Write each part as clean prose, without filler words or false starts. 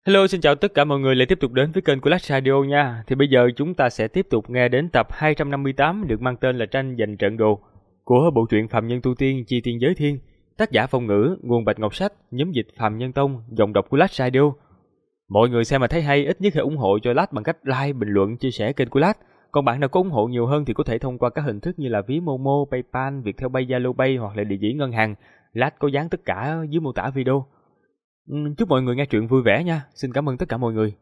Hello, xin chào tất cả mọi người lại tiếp tục đến với kênh của Lách Radio nha. Thì bây giờ chúng ta sẽ tiếp tục nghe đến tập 258 được mang tên là Tranh giành trận đồ của bộ truyện Phàm Nhân Tu Tiên Chi Tiên Giới Thiên, tác giả Phong Ngữ, nguồn Bạch Ngọc Sách, nhóm dịch Phàm Nhân Tông, giọng đọc của Lách Radio. Mọi người xem mà thấy hay ít nhất hãy ủng hộ cho Lách bằng cách like, bình luận, chia sẻ kênh của Lách. Còn bạn nào có ủng hộ nhiều hơn thì có thể thông qua các hình thức như là ví Momo, PayPal, Viettelpay, Zalo Pay hoặc là địa chỉ ngân hàng. Lách có dán tất cả dưới mô tả video. Chúc mọi người nghe truyện vui vẻ nha. Xin cảm ơn tất cả mọi người.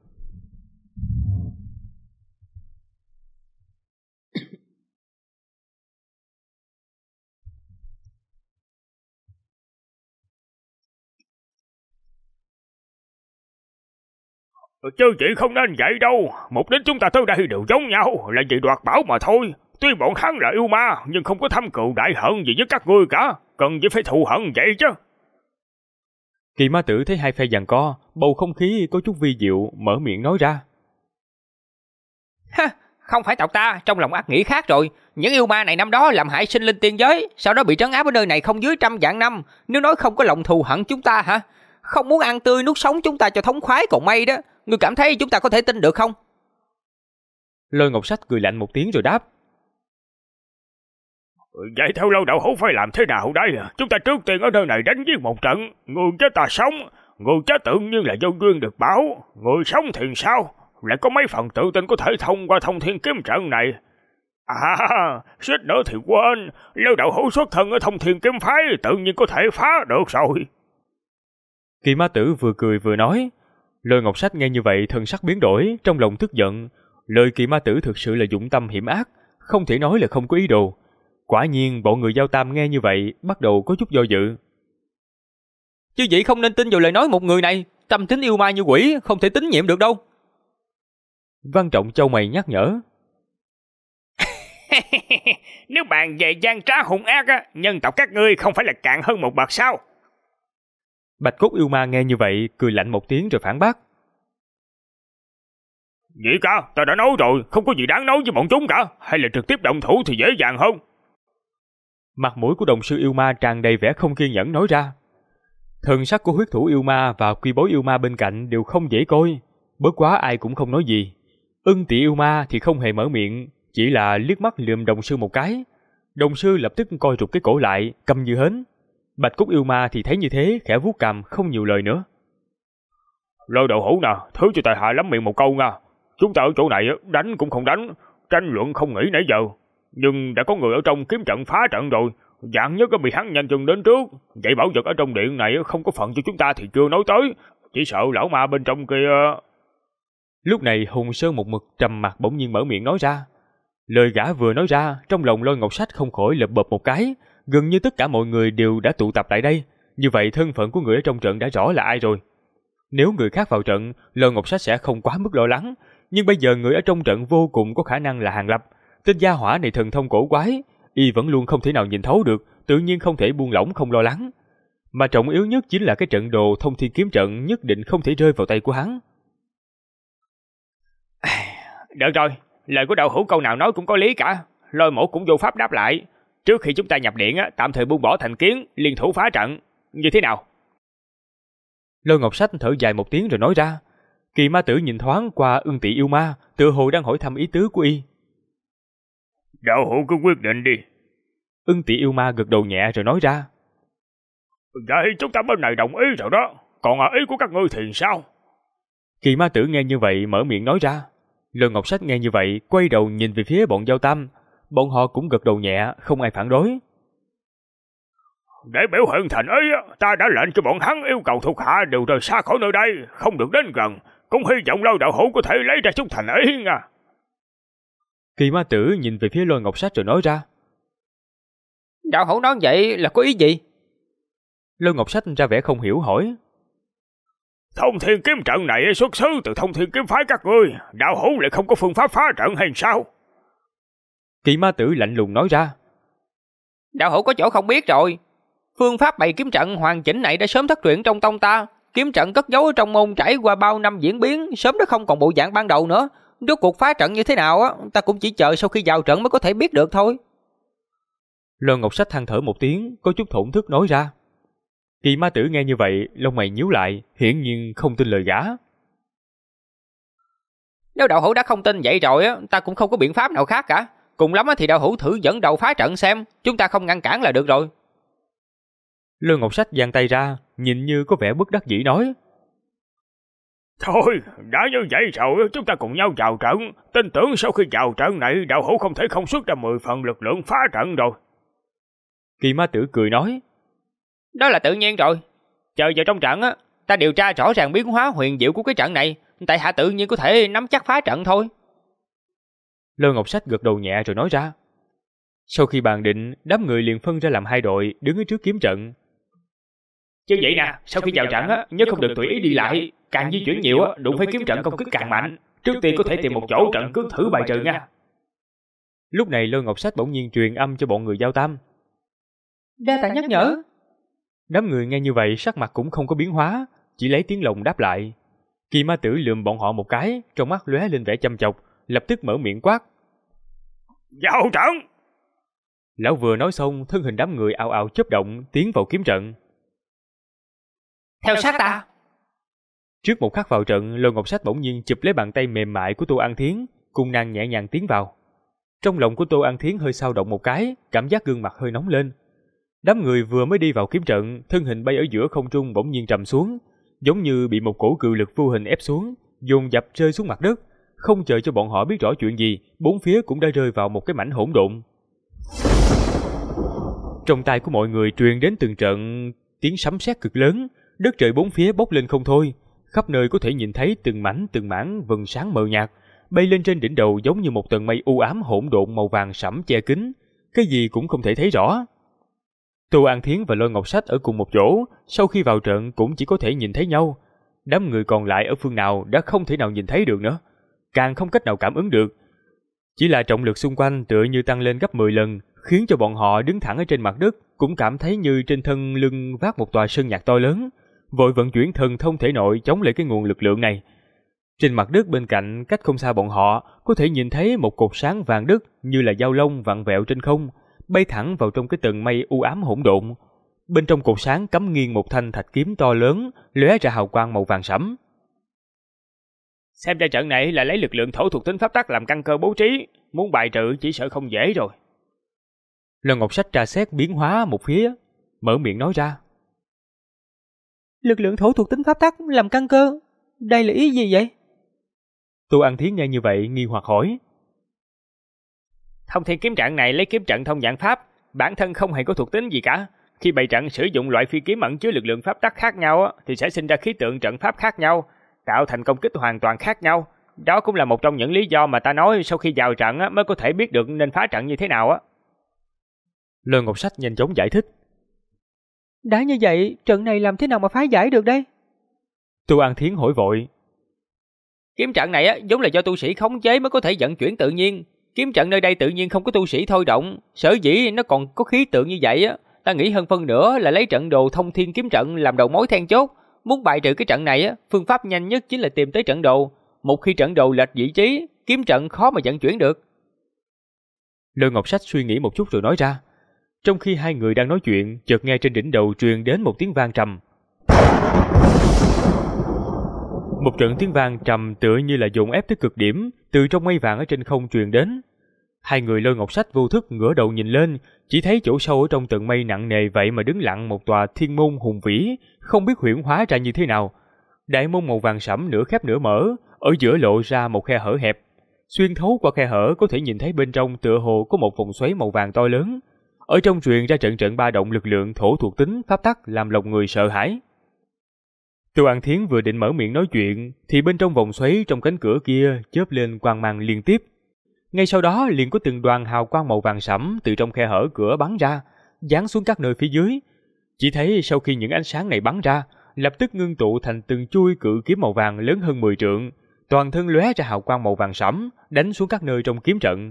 Chứ chị không nên vậy đâu. Mục đích chúng ta tới đây đều giống nhau, là vì đoạt bảo mà thôi. Tuy bọn hắn là yêu ma, nhưng không có thâm cừu đại hận gì với các ngươi cả. Cần gì phải thù hận vậy chứ. Kỳ ma tử thấy hai phe giằng co, bầu không khí có chút vi diệu, mở miệng nói ra. Ha, không phải tộc ta, trong lòng ác nghĩ khác rồi. Những yêu ma này năm đó làm hại sinh linh tiên giới, sau đó bị trấn áp ở nơi này không dưới 100 vạn năm. Nếu nói không có lòng thù hận chúng ta hả? Không muốn ăn tươi nuốt sống chúng ta cho thống khoái còn may đó. Ngươi cảm thấy chúng ta có thể tin được không? Lôi Ngọc Sách cười lạnh một tiếng rồi đáp. Vậy theo lâu đạo hữu phải làm thế nào đây? Chúng ta trước tiên ở nơi này đánh giết một trận. Người chết ta sống, người chết tự nhiên là vô duyên được bảo. Người sống thì sao? Lại có mấy phần tự tin có thể thông qua thông thiên kiếm trận này. À, suýt nữa thì quên. Nếu đạo hữu xuất thân ở thông thiên kiếm phái tự nhiên có thể phá được rồi. Kỳ ma tử vừa cười vừa nói. Lôi Ngọc Sách nghe như vậy thần sắc biến đổi, trong lòng tức giận. Lời kỳ ma tử thực sự là dụng tâm hiểm ác, không thể nói là không có ý đồ. Quả nhiên bọn người Giao Tam nghe như vậy bắt đầu có chút do dự. Chứ vậy không nên tin vào lời nói một người này. Tâm tính yêu ma như quỷ, không thể tín nhiệm được đâu. Văn Trọng châu mày nhắc nhở. Nếu bàn về gian trá hung ác á, nhân tộc các ngươi không phải là cạn hơn một bậc sao? Bạch cốt yêu ma nghe như vậy cười lạnh một tiếng rồi phản bác. Vậy cả, ta đã nói rồi, không có gì đáng nói với bọn chúng cả. Hay là trực tiếp động thủ thì dễ dàng hơn. Mặt mũi của đồng sư yêu ma tràn đầy vẻ không kiên nhẫn nói ra. Thần sắc của huyết thủ yêu ma và quy bối yêu ma bên cạnh đều không dễ coi. Bất quá ai cũng không nói gì. Ưng Tỵ yêu ma thì không hề mở miệng, chỉ là liếc mắt lườm đồng sư một cái. Đồng sư lập tức coi rụt cái cổ lại, câm như hến. Bạch cốt yêu ma thì thấy như thế, khẽ vuốt cằm không nhiều lời nữa. Lôi đạo hữu nè, thứ cho tài hạ lắm miệng một câu nha. Chúng ta ở chỗ này đánh cũng không đánh, tranh luận không nghỉ nãy giờ. Nhưng đã có người ở trong kiếm trận phá trận rồi, dạng nhất bị hắn nhanh chân đến trước. Vậy bảo vật ở trong điện này không có phận cho chúng ta thì chưa nói tới, chỉ sợ lão ma bên trong kia. Lúc này Hùng Sơn một mực trầm mặt bỗng nhiên mở miệng nói ra. Lời gã vừa nói ra, trong lòng Lôi Ngọc Sách không khỏi lợp bợp một cái. Gần như tất cả mọi người đều đã tụ tập tại đây. Như vậy thân phận của người ở trong trận đã rõ là ai rồi. Nếu người khác vào trận, Lôi Ngọc Sách sẽ không quá mức lo lắng. Nhưng bây giờ người ở trong trận vô cùng có khả năng là Hàng Lập. Tên gia hỏa này thần thông cổ quái, y vẫn luôn không thể nào nhìn thấu được, tự nhiên không thể buông lỏng không lo lắng. Mà trọng yếu nhất chính là cái trận đồ thông thiên kiếm trận nhất định không thể rơi vào tay của hắn. Được rồi, lời của đạo hữu câu nào nói cũng có lý cả. Lôi Mổ cũng vô pháp đáp lại. Trước khi chúng ta nhập điện tạm thời buông bỏ thành kiến, liên thủ phá trận, như thế nào? Lôi Ngọc Sách thở dài một tiếng rồi nói ra. Kỳ ma tử nhìn thoáng qua Ưng Tỵ yêu ma, tựa hồ đang hỏi thăm ý tứ của y. Đạo hữu cứ quyết định đi. Ưng Tỵ yêu ma gật đầu nhẹ rồi nói ra. Vậy chúng ta bên này đồng ý rồi đó, còn ý của các ngươi thì sao? Kỳ ma tử nghe như vậy mở miệng nói ra. Lôi Ngọc Sách nghe như vậy quay đầu nhìn về phía bọn Giao Tam. Bọn họ cũng gật đầu nhẹ, không ai phản đối. Để biểu hiện thành ý, ta đã lệnh cho bọn hắn yêu cầu thuộc hạ đều rời xa khỏi nơi đây, không được đến gần. Cũng hy vọng Lôi đạo hữu có thể lấy ra chút thành ý nha. Kỳ ma tử nhìn về phía Lôi Ngọc Sách rồi nói ra. Đạo hữu nói vậy là có ý gì? Lôi Ngọc Sách ra vẻ không hiểu hỏi. Thông thiên kiếm trận này xuất xứ từ thông thiên kiếm phái các ngươi, đạo hữu lại không có phương pháp phá trận hay sao? Kỳ ma tử lạnh lùng nói ra. Đạo hữu có chỗ không biết rồi. Phương pháp bày kiếm trận hoàn chỉnh này đã sớm thất truyền trong tông ta. Kiếm trận cất giấu ở trong môn trải qua bao năm diễn biến, sớm đã không còn bộ dạng ban đầu nữa. Rốt cuộc phá trận như thế nào ta cũng chỉ chờ sau khi vào trận mới có thể biết được thôi. Lôi Ngọc Sách than thở một tiếng, có chút thổn thức nói ra. Kỳ ma tử nghe như vậy, lông mày nhíu lại, hiển nhiên không tin lời gã. Nếu đạo hữu đã không tin vậy rồi ta cũng không có biện pháp nào khác cả. Cùng lắm thì đạo hữu thử dẫn đầu phá trận xem, chúng ta không ngăn cản là được rồi. Lôi Ngọc Sách giang tay ra, nhìn như có vẻ bất đắc dĩ nói. Thôi, đã như vậy rồi, chúng ta cùng nhau vào trận. Tin tưởng sau khi vào trận này, đạo hữu không thể không xuất ra 10 phần lực lượng phá trận rồi. Kỳ Ma Tử cười nói. Đó là tự nhiên rồi. Chờ vào trong trận ta điều tra rõ ràng biến hóa huyền diệu của cái trận này, tại hạ tự nhiên có thể nắm chắc phá trận thôi. Lôi Ngọc Sách gật đầu nhẹ rồi nói ra. Sau khi bàn định, đám người liền phân ra làm hai đội, đứng ở trước kiếm trận. Chứ vậy nè, sau khi vào trận nhớ không được tùy ý đi lại, càng di chuyển nhiều đụng phải kiếm trận công kích càng mạnh. Trước tiên có thể tìm một chỗ trận cước thử bài trừ nha. Lúc này Lôi Ngọc Sách bỗng nhiên truyền âm cho bọn người giao tam. Đa tạ nhắc nhở. Đám người nghe như vậy sắc mặt cũng không có biến hóa, chỉ lấy tiếng lồng đáp lại. Kỳ Ma Tử lườm bọn họ một cái, trong mắt lóe lên vẻ chăm chọc, lập tức mở miệng quát. Vào trận! Lão vừa nói xong, thân hình đám người ào ào chớp động tiến vào kiếm trận. Theo sát ta! Trước một khắc vào trận, Lôi Ngọc Sách bỗng nhiên chụp lấy bàn tay mềm mại của Tô An Thiến, cùng nàng nhẹ nhàng tiến vào. Trong lòng của Tô An Thiến hơi xao động một cái, cảm giác gương mặt hơi nóng lên. Đám người vừa mới đi vào kiếm trận, thân hình bay ở giữa không trung bỗng nhiên trầm xuống, giống như bị một cổ cự lực vô hình ép xuống, dồn dập rơi xuống mặt đất. Không chờ cho bọn họ biết rõ chuyện gì, bốn phía cũng đã rơi vào một cái mảnh hỗn độn. Trong tai của mọi người truyền đến từng trận tiếng sấm sét cực lớn, đất trời bốn phía bốc lên không thôi, khắp nơi có thể nhìn thấy từng mảnh từng mảng vầng sáng mờ nhạt bay lên trên đỉnh đầu, giống như một tầng mây u ám hỗn độn màu vàng sẫm che kín, cái gì cũng không thể thấy rõ. Tô An Thiến và Lôi Ngọc Sách ở cùng một chỗ, sau khi vào trận cũng chỉ có thể nhìn thấy nhau. Đám người còn lại ở phương nào đã không thể nào nhìn thấy được nữa, càng không cách nào cảm ứng được. Chỉ là trọng lực xung quanh tựa như tăng lên gấp 10 lần, khiến cho bọn họ đứng thẳng ở trên mặt đất cũng cảm thấy như trên thân lưng vác một tòa sơn nhạc to lớn, vội vận chuyển thần thông thể nội chống lại cái nguồn lực lượng này. Trên mặt đất bên cạnh, cách không xa bọn họ, có thể nhìn thấy một cột sáng vàng đất như là dao long vặn vẹo trên không, bay thẳng vào trong cái tầng mây u ám hỗn độn. Bên trong cột sáng cắm nghiêng một thanh thạch kiếm to lớn, lóe ra hào quang màu vàng sẫm. Xem ra trận này là lấy lực lượng thổ thuộc tính pháp tắc làm căn cơ bố trí, muốn bài trừ chỉ sợ không dễ rồi. Lôi Ngọc Sách tra xét biến hóa một phía, mở miệng nói ra. Lực lượng thổ thuộc tính pháp tắc làm căn cơ, đây là ý gì vậy? Tô An Thiến nghe như vậy nghi hoặc hỏi. Thông thiên kiếm trận này lấy kiếm trận thông dạng pháp, bản thân không hề có thuộc tính gì cả. Khi bày trận sử dụng loại phi kiếm ẩn chứa lực lượng pháp tắc khác nhau thì sẽ sinh ra khí tượng trận pháp khác nhau, tạo thành công kích hoàn toàn khác nhau. Đó cũng là một trong những lý do mà ta nói sau khi vào trận mới có thể biết được nên phá trận như thế nào. Lôi Ngọc Sách nhanh chóng giải thích. Đã như vậy, trận này làm thế nào mà phá giải được đây? Tô An Thiến hỏi vội. Kiếm trận này giống là do tu sĩ khống chế mới có thể vận chuyển tự nhiên. Kiếm trận nơi đây tự nhiên không có tu sĩ thôi động, sở dĩ nó còn có khí tượng như vậy ta nghĩ hơn phân nửa là lấy trận đồ thông thiên kiếm trận làm đầu mối then chốt. Muốn bài trừ cái trận này phương pháp nhanh nhất chính là tìm tới trận đồ. Một khi trận đồ lệch vị trí, kiếm trận khó mà vận chuyển được. Lôi Ngọc Sách suy nghĩ một chút rồi nói ra. Trong khi hai người đang nói chuyện, chợt nghe trên đỉnh đầu truyền đến một tiếng vang trầm. Một trận tiếng vang trầm tựa như là dồn ép tới cực điểm, từ trong mây vàng ở trên không truyền đến. Hai người Lôi Ngọc Sách vô thức ngửa đầu nhìn lên, chỉ thấy chỗ sâu ở trong tầng mây nặng nề vậy mà đứng lặng một tòa thiên môn hùng vĩ, không biết huyễn hóa ra như thế nào. Đại môn màu vàng sẫm nửa khép nửa mở, ở giữa lộ ra một khe hở hẹp. Xuyên thấu qua khe hở có thể nhìn thấy bên trong tựa hồ có một vòng xoáy màu vàng to lớn. Ở trong truyền ra trận trận ba động lực lượng thổ thuộc tính pháp tắc làm lòng người sợ hãi. Tô An Thiến vừa định mở miệng nói chuyện thì bên trong vòng xoáy trong cánh cửa kia chớp lên quang mang liên tiếp. Ngay sau đó liền có từng đoàn hào quang màu vàng sẫm từ trong khe hở cửa bắn ra, giáng xuống các nơi phía dưới. Chỉ thấy sau khi những ánh sáng này bắn ra, lập tức ngưng tụ thành từng chuôi cự kiếm màu vàng lớn hơn 10 trượng, toàn thân lóe ra hào quang màu vàng sẫm, đánh xuống các nơi trong kiếm trận.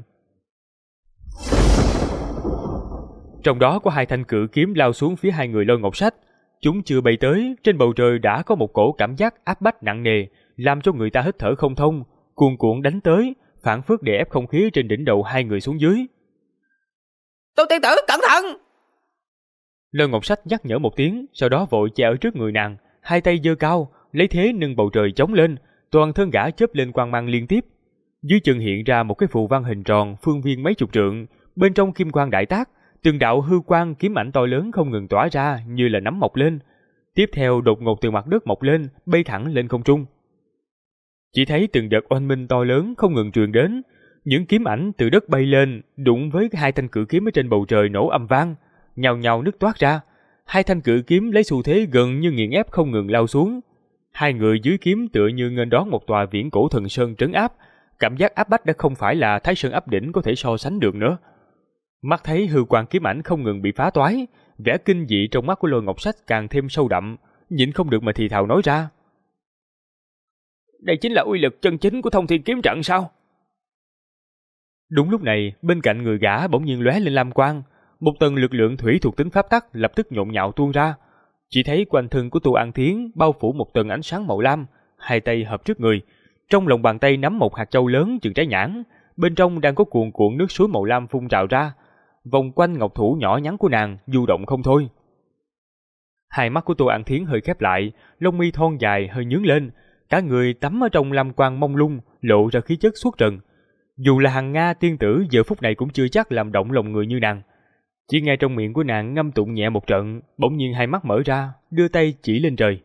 Trong đó có hai thanh cự kiếm lao xuống phía hai người Lôi Ngọc Sách. Chúng chưa bay tới, trên bầu trời đã có một cổ cảm giác áp bách nặng nề, làm cho người ta hít thở không thông, cuồn cuộn đánh tới, phản phất đè ép không khí trên đỉnh đầu hai người xuống dưới. Tô tiên tử, cẩn thận! Lôi Ngọc Sách nhắc nhở một tiếng, sau đó vội che ở trước người nàng, hai tay giơ cao, lấy thế nâng bầu trời chống lên, toàn thân gã chớp lên quang mang liên tiếp, Dưới chân hiện ra một cái phù văn hình tròn phương viên mấy chục trượng, bên trong kim quang đại tác, từng đạo hư quang kiếm ảnh to lớn không ngừng tỏa ra như là nấm mọc lên. Tiếp theo đột ngột từ mặt đất mọc lên, bay thẳng lên không trung. Chỉ thấy từng đợt oanh minh to lớn không ngừng truyền đến, những kiếm ảnh từ đất bay lên, đụng với hai thanh cự kiếm ở trên bầu trời nổ âm vang, nhào nhào nứt toát ra. Hai thanh cự kiếm lấy xu thế gần như nghiền ép không ngừng lao xuống. Hai người dưới kiếm tựa như nghênh đón một tòa viễn cổ thần sơn trấn áp, cảm giác áp bách đã không phải là Thái Sơn áp đỉnh có thể so sánh được nữa. Mắt thấy hư quang kiếm ảnh không ngừng bị phá toái, vẻ kinh dị trong mắt của Lôi Ngọc Sách càng thêm sâu đậm, nhịn không được mà thì thào nói ra: đây chính là uy lực chân chính của Thông Thiên kiếm trận sao? Đúng lúc này, bên cạnh người gã bỗng nhiên lóe lên lam quang, một tầng lực lượng thủy thuộc tính pháp tắc lập tức nhộn nhạo tuôn ra. Chỉ thấy quanh thân của Tô An Thiến bao phủ một tầng ánh sáng màu lam, hai tay hợp trước người, trong lòng bàn tay nắm một hạt châu lớn chừng trái nhãn, bên trong đang có cuồn cuộn nước suối màu lam phun trào ra, vòng quanh ngọc thủ nhỏ nhắn của nàng du động không thôi. Hai mắt của Tô An Thiến hơi khép lại, lông mi thon dài hơi nhướng lên, cả người tắm ở trong lam quang mông lung, lộ ra khí chất xuất trần. Dù là Hằng Nga tiên tử giờ phút này cũng chưa chắc làm động lòng người như nàng. Chỉ nghe trong miệng của nàng ngâm tụng nhẹ một trận, bỗng nhiên hai mắt mở ra, đưa tay chỉ lên trời.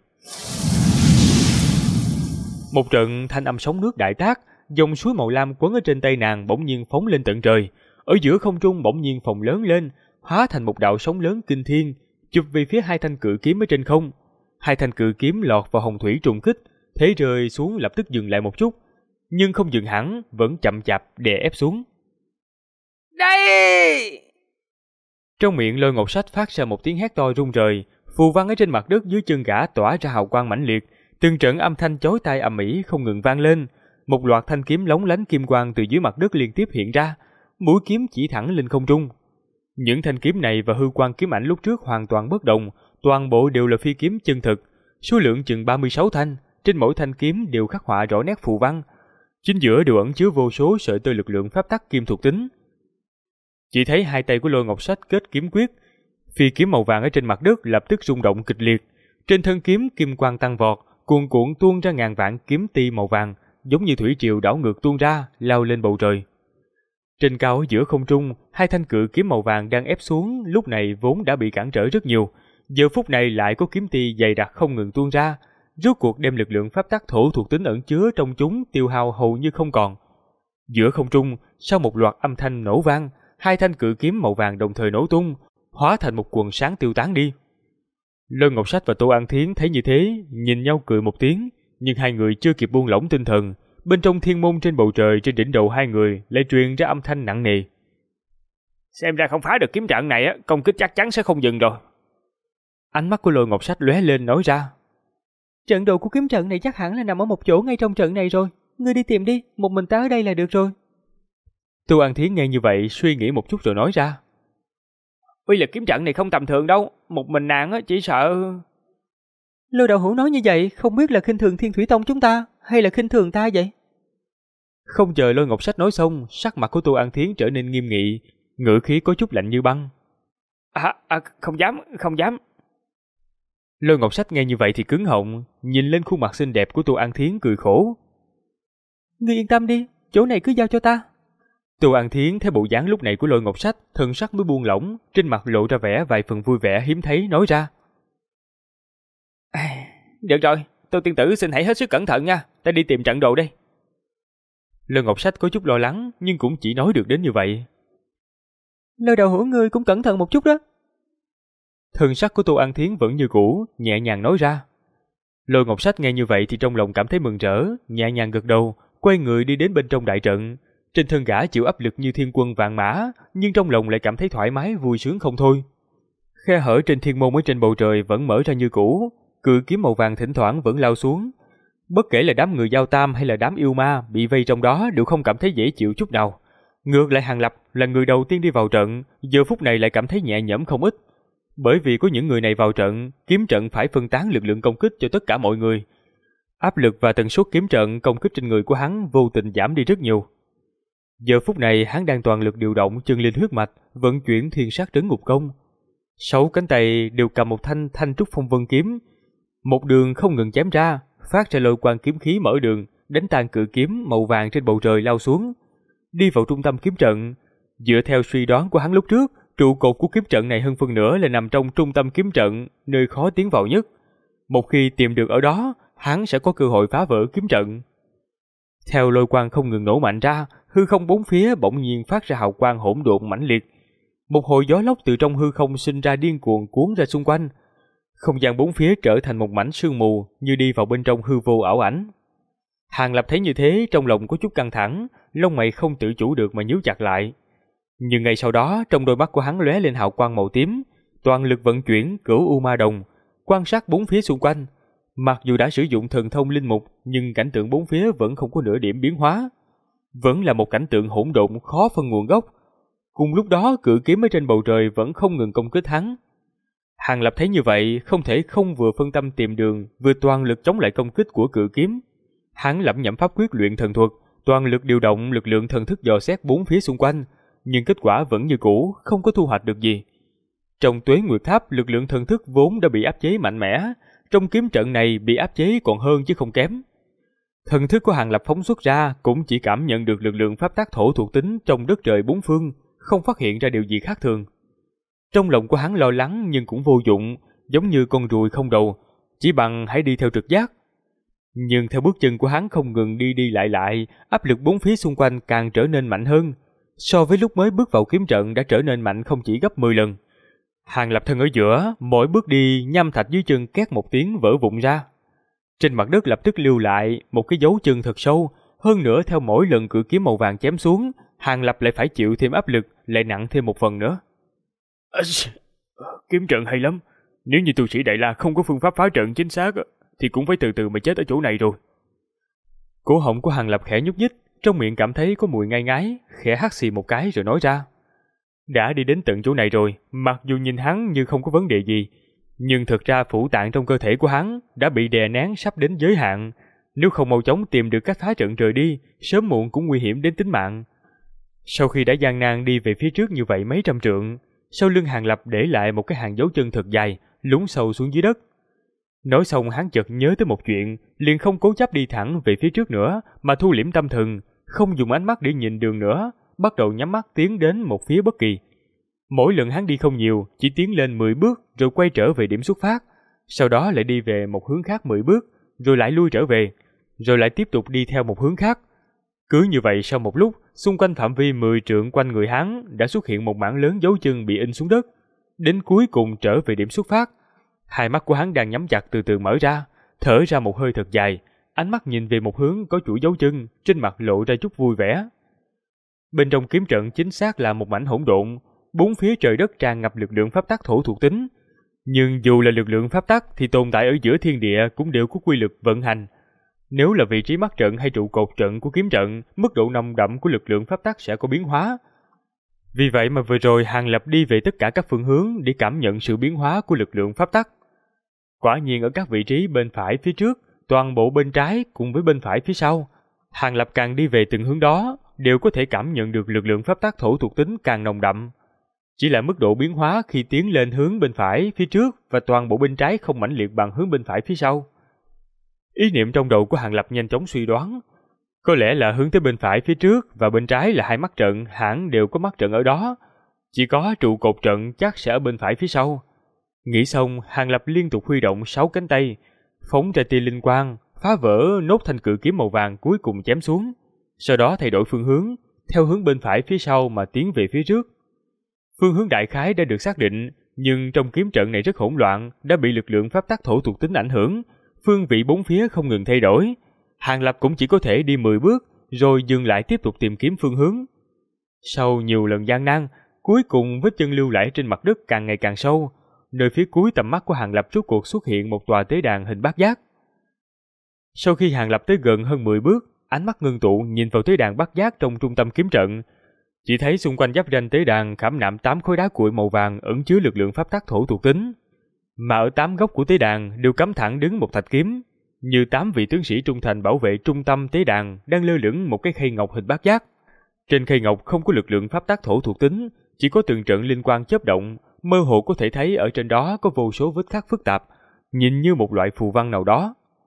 Một trận thanh âm sóng nước đại tác, dòng suối màu lam quấn ở trên tay nàng bỗng nhiên phóng lên tận trời, ở giữa không trung bỗng nhiên phồng lớn lên, hóa thành một đạo sóng lớn kinh thiên, chụp về phía hai thanh cự kiếm ở trên không. Hai thanh cự kiếm lọt vào hồng thủy trùng kích, thế rơi xuống lập tức dừng lại một chút, nhưng không dừng hẳn, vẫn chậm chạp đè ép xuống. Đây! Trong miệng Lôi Ngọc Sách phát ra một tiếng hét to rung trời, phù văn ở trên mặt đất dưới chân gã tỏa ra hào quang mãnh liệt, từng trận âm thanh chói tai ầm ĩ không ngừng vang lên, một loạt thanh kiếm lóng lánh kim quang từ dưới mặt đất liên tiếp hiện ra, mũi kiếm chỉ thẳng lên không trung. Những thanh kiếm này và hư quang kiếm ảnh lúc trước hoàn toàn bất động, toàn bộ đều là phi kiếm chân thực, số lượng chừng 36 thanh, trên mỗi thanh kiếm đều khắc họa rõ nét phù văn, chính giữa đều ẩn chứa vô số sợi tơ lực lượng pháp tắc kim thuộc tính. Chỉ thấy hai tay của Lôi Ngọc Sách kết kiếm quyết, phi kiếm màu vàng ở trên mặt đất lập tức rung động kịch liệt, trên thân kiếm kim quang tăng vọt, cuồn cuộn tuôn ra ngàn vạn kiếm ti màu vàng, giống như thủy triều đảo ngược tuôn ra, lao lên bầu trời. Trên cao ở giữa không trung, hai thanh cự kiếm màu vàng đang ép xuống, lúc này vốn đã bị cản trở rất nhiều, giờ phút này lại có kiếm ti dày đặc không ngừng tuôn ra, rốt cuộc đem lực lượng pháp tắc thổ thuộc tính ẩn chứa trong chúng tiêu hao hầu như không còn. Giữa không trung, sau một loạt âm thanh nổ vang, hai thanh cự kiếm màu vàng đồng thời nổ tung, hóa thành một quần sáng tiêu tán đi. Lôi Ngọc Sách và Tô An Thiến thấy như thế, nhìn nhau cười một tiếng, nhưng hai người chưa kịp buông lỏng tinh thần, bên trong thiên môn trên bầu trời trên đỉnh đầu hai người lại truyền ra âm thanh nặng nề. Xem ra không phá được kiếm trận này, công kích chắc chắn sẽ không dừng rồi. Ánh mắt của Lôi Ngọc Sách lóe lên nói ra: trận đồ của kiếm trận này chắc hẳn là nằm ở một chỗ ngay trong trận này rồi, ngươi đi tìm đi, một mình ta ở đây là được rồi. Tô An Thiến nghe như vậy suy nghĩ một chút rồi nói ra: uy lực kiếm trận này không tầm thường đâu, một mình nàng chỉ sợ... Lôi đạo hữu nói như vậy, không biết là khinh thường Thiên Thủy Tông chúng ta, hay là khinh thường ta vậy? Không chờ Lôi Ngọc Sách nói xong, sắc mặt của Tô An Thiến trở nên nghiêm nghị, ngữ khí có chút lạnh như băng. Không dám. Lôi Ngọc Sách nghe như vậy thì cứng họng, nhìn lên khuôn mặt xinh đẹp của Tô An Thiến cười khổ. Ngươi yên tâm đi, chỗ này cứ giao cho ta. Tô An Thiến thấy bộ dáng lúc này của Lôi Ngọc Sách, thân sắc mới buông lỏng, trên mặt lộ ra vẻ vài phần vui vẻ hiếm thấy nói ra: được rồi, Tô tiên tử xin hãy hết sức cẩn thận nha, ta đi tìm trận đồ đây. Lôi Ngọc Sách có chút lo lắng, nhưng cũng chỉ nói được đến như vậy. Lôi đạo hữu ngươi cũng cẩn thận một chút đó. Thân sắc của Tô An Thiến vẫn như cũ, nhẹ nhàng nói ra. Lôi Ngọc Sách nghe như vậy thì trong lòng cảm thấy mừng rỡ, nhẹ nhàng gật đầu, quay người đi đến bên trong đại trận. Trên thân gã chịu áp lực như thiên quân vạn mã, nhưng trong lòng lại cảm thấy thoải mái vui sướng không thôi. Khe hở trên thiên môn ở trên bầu trời vẫn mở ra như cũ, cự kiếm màu vàng thỉnh thoảng vẫn lao xuống. Bất kể là đám người Giao Tam hay là đám yêu ma bị vây trong đó đều không cảm thấy dễ chịu chút nào. Ngược lại Hàng Lập là người đầu tiên đi vào trận, giờ phút này lại cảm thấy nhẹ nhõm không ít. Bởi vì có những người này vào trận, kiếm trận phải phân tán lực lượng công kích cho tất cả mọi người. Áp lực và tần suất kiếm trận công kích trên người của hắn vô tình giảm đi rất nhiều. Giờ phút này hắn đang toàn lực điều động chân linh huyết mạch, vận chuyển thiên sát trấn ngục công. 6 cánh tay đều cầm một thanh trúc phong vân kiếm, một đường không ngừng chém ra, phát ra lôi quang kiếm khí mở đường, đánh tan cự kiếm màu vàng trên bầu trời lao xuống, đi vào trung tâm kiếm trận. Dựa theo suy đoán của hắn lúc trước, trụ cột của kiếm trận này hơn phân nửa là nằm trong trung tâm kiếm trận, nơi khó tiến vào nhất. Một khi tìm được ở đó, hắn sẽ có cơ hội phá vỡ kiếm trận. Theo lôi quang không ngừng nổ mạnh ra, hư không bốn phía bỗng nhiên phát ra hào quang hỗn độn mãnh liệt. Một hồi gió lốc từ trong hư không sinh ra điên cuồng cuốn ra xung quanh. Không gian bốn phía trở thành một mảnh sương mù, như đi vào bên trong hư vô ảo ảnh. Hàng Lập thấy như thế, trong lòng có chút căng thẳng, lông mày không tự chủ được mà nhíu chặt lại. Nhưng ngay sau đó, trong đôi mắt của hắn lóe lên hào quang màu tím, toàn lực vận chuyển Cửu U Ma Đồng, quan sát bốn phía xung quanh. Mặc dù đã sử dụng thần thông linh mục, nhưng cảnh tượng bốn phía vẫn không có nửa điểm biến hóa. Vẫn là một cảnh tượng hỗn độn khó phân nguồn gốc. Cùng lúc đó, cự kiếm ở trên bầu trời vẫn không ngừng công kích hắn. Hàng Lập thấy như vậy, không thể không vừa phân tâm tìm đường, vừa toàn lực chống lại công kích của cự kiếm. Hắn lẩm nhẩm pháp quyết luyện thần thuật, toàn lực điều động lực lượng thần thức dò xét bốn phía xung quanh, nhưng kết quả vẫn như cũ, không có thu hoạch được gì. Trong Tuế Nguyệt Tháp, lực lượng thần thức vốn đã bị áp chế mạnh mẽ, trong kiếm trận này bị áp chế còn hơn chứ không kém. Thần thức của Hàng Lập phóng xuất ra cũng chỉ cảm nhận được lực lượng pháp tắc thổ thuộc tính trong đất trời bốn phương, không phát hiện ra điều gì khác thường. Trong lòng của hắn lo lắng nhưng cũng vô dụng, giống như con ruồi không đầu, chỉ bằng hãy đi theo trực giác. Nhưng theo bước chân của hắn không ngừng đi đi lại, áp lực bốn phía xung quanh càng trở nên mạnh hơn. So với lúc mới bước vào kiếm trận đã trở nên mạnh không chỉ gấp 10 lần. Hàng Lập thân ở giữa, mỗi bước đi nham thạch dưới chân két một tiếng vỡ vụn ra. Trên mặt đất lập tức lưu lại một cái dấu chân thật sâu, hơn nữa theo mỗi lần cự kiếm màu vàng chém xuống, Hàng Lập lại phải chịu thêm áp lực, lại nặng thêm một phần nữa. Kiếm trận hay lắm, nếu như tu sĩ Đại La không có phương pháp phá trận chính xác thì cũng phải từ từ mà chết ở chỗ này rồi. Cổ họng của Hàng Lập khẽ nhúc nhích, trong miệng cảm thấy có mùi ngai ngái, khẽ hắt xì một cái rồi nói ra. Đã đi đến tận chỗ này rồi, mặc dù nhìn hắn như không có vấn đề gì, nhưng thực ra phủ tạng trong cơ thể của hắn đã bị đè nén sắp đến giới hạn. Nếu không mau chóng tìm được cách phá trận rời đi, sớm muộn cũng nguy hiểm đến tính mạng. Sau khi đã gian nan đi về phía trước như vậy mấy trăm trượng, sau lưng Hàng Lập để lại một cái hàng dấu chân thật dài, lún sâu xuống dưới đất. Nói xong hắn chợt nhớ tới một chuyện, liền không cố chấp đi thẳng về phía trước nữa, mà thu liễm tâm thần, không dùng ánh mắt để nhìn đường nữa, bắt đầu nhắm mắt tiến đến một phía bất kỳ. Mỗi lần hắn đi không nhiều, chỉ tiến lên 10 bước rồi quay trở về điểm xuất phát, sau đó lại đi về một hướng khác 10 bước, rồi lại lui trở về, rồi lại tiếp tục đi theo một hướng khác. Cứ như vậy sau một lúc, xung quanh phạm vi 10 trượng quanh người hắn đã xuất hiện một mảng lớn dấu chân bị in xuống đất. Đến cuối cùng trở về điểm xuất phát, hai mắt của hắn đang nhắm chặt từ từ mở ra, thở ra một hơi thật dài, ánh mắt nhìn về một hướng có chuỗi dấu chân, trên mặt lộ ra chút vui vẻ. Bên trong kiếm trận chính xác là một mảnh hỗn độn, bốn phía trời đất tràn ngập lực lượng pháp tắc thổ thuộc tính. Nhưng dù là lực lượng pháp tắc thì tồn tại ở giữa thiên địa cũng đều có quy luật vận hành. Nếu là vị trí mắt trận hay trụ cột trận của kiếm trận, mức độ nồng đậm của lực lượng pháp tắc sẽ có biến hóa. Vì vậy mà vừa rồi Hàng Lập đi về tất cả các phương hướng để cảm nhận sự biến hóa của lực lượng pháp tắc. Quả nhiên ở các vị trí bên phải phía trước, toàn bộ bên trái cùng với bên phải phía sau, Hàng Lập càng đi về từng hướng đó, đều có thể cảm nhận được lực lượng pháp tắc thổ thuộc tính càng nồng đậm. Chỉ là mức độ biến hóa khi tiến lên hướng bên phải phía trước và toàn bộ bên trái không mãnh liệt bằng hướng bên phải phía sau. Ý niệm trong đầu của Hàng Lập nhanh chóng suy đoán, có lẽ là hướng tới bên phải phía trước và bên trái là hai mắt trận, hẳn đều có mắt trận ở đó. Chỉ có trụ cột trận chắc sẽ ở bên phải phía sau. Nghĩ xong, Hàng Lập liên tục huy động 6 cánh tay, phóng ra tia linh quang, phá vỡ nốt thanh cự kiếm màu vàng cuối cùng chém xuống. Sau đó thay đổi phương hướng, theo hướng bên phải phía sau mà tiến về phía trước. Phương hướng đại khái đã được xác định, nhưng trong kiếm trận này rất hỗn loạn, đã bị lực lượng pháp tắc thổ thuộc tính ảnh hưởng, phương vị bốn phía không ngừng thay đổi. Hàng Lập cũng chỉ có thể đi 10 bước, rồi dừng lại tiếp tục tìm kiếm phương hướng. Sau nhiều lần gian nan, cuối cùng vết chân lưu lại trên mặt đất càng ngày càng sâu, nơi phía cuối tầm mắt của Hàng Lập rốt cuộc xuất hiện một tòa tế đàn hình bát giác. Sau khi Hàng Lập tới gần hơn 10 bước, ánh mắt ngưng tụ nhìn vào tế đàn bát giác trong trung tâm kiếm trận, chỉ thấy xung quanh giáp ranh tế đàn khảm nạm 8 khối đá cuội màu vàng ẩn chứa lực lượng pháp tắc thổ thuộc tính, mà ở 8 góc của tế đàn đều cắm thẳng đứng một thạch kiếm, như 8 vị tướng sĩ trung thành bảo vệ trung tâm tế đàn đang lơ lửng một cái khay ngọc hình bát giác. Trên khay ngọc không có lực lượng pháp tắc thổ thuộc tính, chỉ có từng trận linh quang chớp động, mơ hồ có thể thấy ở trên đó có vô số vết khắc phức tạp, nhìn như một loại phù văn nào đó.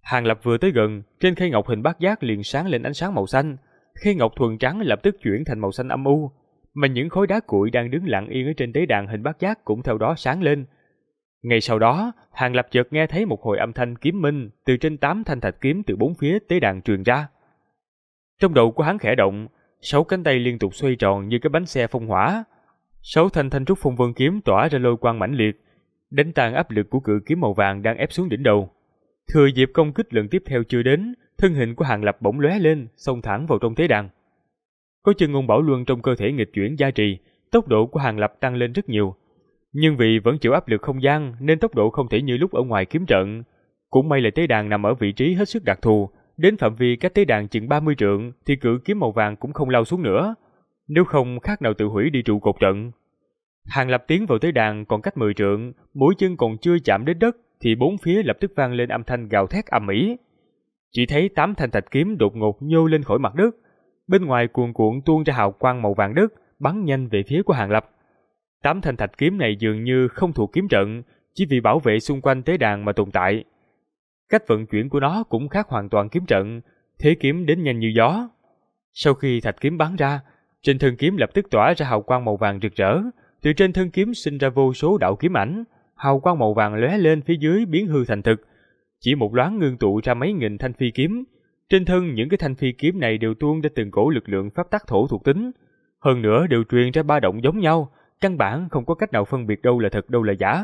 Hàng Lập vừa tới gần, trên khay ngọc hình bát giác liền sáng lên ánh sáng màu xanh. Khay ngọc thuần trắng lập tức chuyển thành màu xanh âm u, mà những khối đá cuội đang đứng lặng yên ở trên tế đàn hình bát giác cũng theo đó sáng lên. Ngay sau đó, Hàng Lập chợt nghe thấy một hồi âm thanh kiếm minh từ trên 8 thanh thạch kiếm từ bốn phía tế đàn truyền ra. Trong đầu của hắn khẽ động, 6 cánh tay liên tục xoay tròn như cái bánh xe phong hỏa. 6 thanh thanh trúc phong vân kiếm tỏa ra lôi quang mãnh liệt, đánh tan áp lực của cự kiếm màu vàng đang ép xuống đỉnh đầu. Thừa dịp công kích lần tiếp theo chưa đến, thân hình của Hàng Lập bỗng lóe lên, xông thẳng vào trong tế đàn. Có chân ngôn bảo luân trong cơ thể nghịch chuyển gia trì, tốc độ của Hàng Lập tăng lên rất nhiều. Nhưng vì vẫn chịu áp lực không gian nên tốc độ không thể như lúc ở ngoài kiếm trận. Cũng may là tế đàn nằm ở vị trí hết sức đặc thù, đến phạm vi cách tế đàn chừng 30 trượng thì cự kiếm màu vàng cũng không lao xuống nữa. Nếu không khác nào tự hủy đi trụ cột trận. Hàng Lập tiến vào tế đàn còn cách 10 trượng, mũi chân còn chưa chạm đến đất thì bốn phía lập tức vang lên âm thanh gào thét ầm ĩ. Chỉ thấy 8 thanh thạch kiếm đột ngột nhô lên khỏi mặt đất, bên ngoài cuồn cuộn tuôn ra hào quang màu vàng đất, bắn nhanh về phía của Hàng Lập. 8 thanh thạch kiếm này dường như không thuộc kiếm trận, chỉ vì bảo vệ xung quanh tế đàn mà tồn tại. Cách vận chuyển của nó cũng khác hoàn toàn kiếm trận, thế kiếm đến nhanh như gió. Sau khi thạch kiếm bắn ra, trên thân kiếm lập tức tỏa ra hào quang màu vàng rực rỡ, từ trên thân kiếm sinh ra vô số đạo kiếm ảnh, hào quang màu vàng lóe lên phía dưới biến hư thành thực. Chỉ một loáng ngưng tụ ra mấy nghìn thanh phi kiếm, trên thân những cái thanh phi kiếm này đều tuôn ra từng cổ lực lượng pháp tắc thổ thuộc tính, hơn nữa đều truyền ra ba động giống nhau, căn bản không có cách nào phân biệt đâu là thật đâu là giả.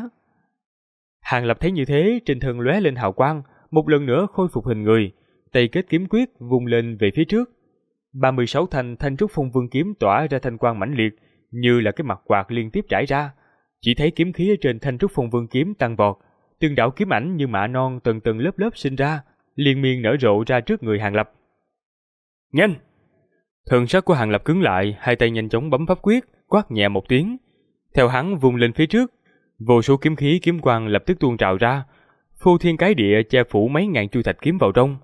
Hàng Lập thấy như thế, trên thân lóe lên hào quang, một lần nữa khôi phục hình người, tay kết kiếm quyết vung lên về phía trước. 36 thanh trúc phong vương kiếm tỏa ra thanh quang mãnh liệt, như là cái mặt quạt liên tiếp trải ra. Chỉ thấy kiếm khí ở trên thanh trúc phong vương kiếm tăng vọt, từng đạo kiếm ảnh như mạ non tầng tầng lớp lớp sinh ra, liên miên nở rộ ra trước người Hàng Lập. Nhanh! Thần sắc của Hàng Lập cứng lại, hai tay nhanh chóng bấm pháp quyết, quát nhẹ một tiếng. Theo hắn vung lên phía trước, vô số kiếm khí kiếm quang lập tức tuôn trào ra, phô thiên cái địa che phủ mấy ngàn chuôi thạch kiếm vào trong.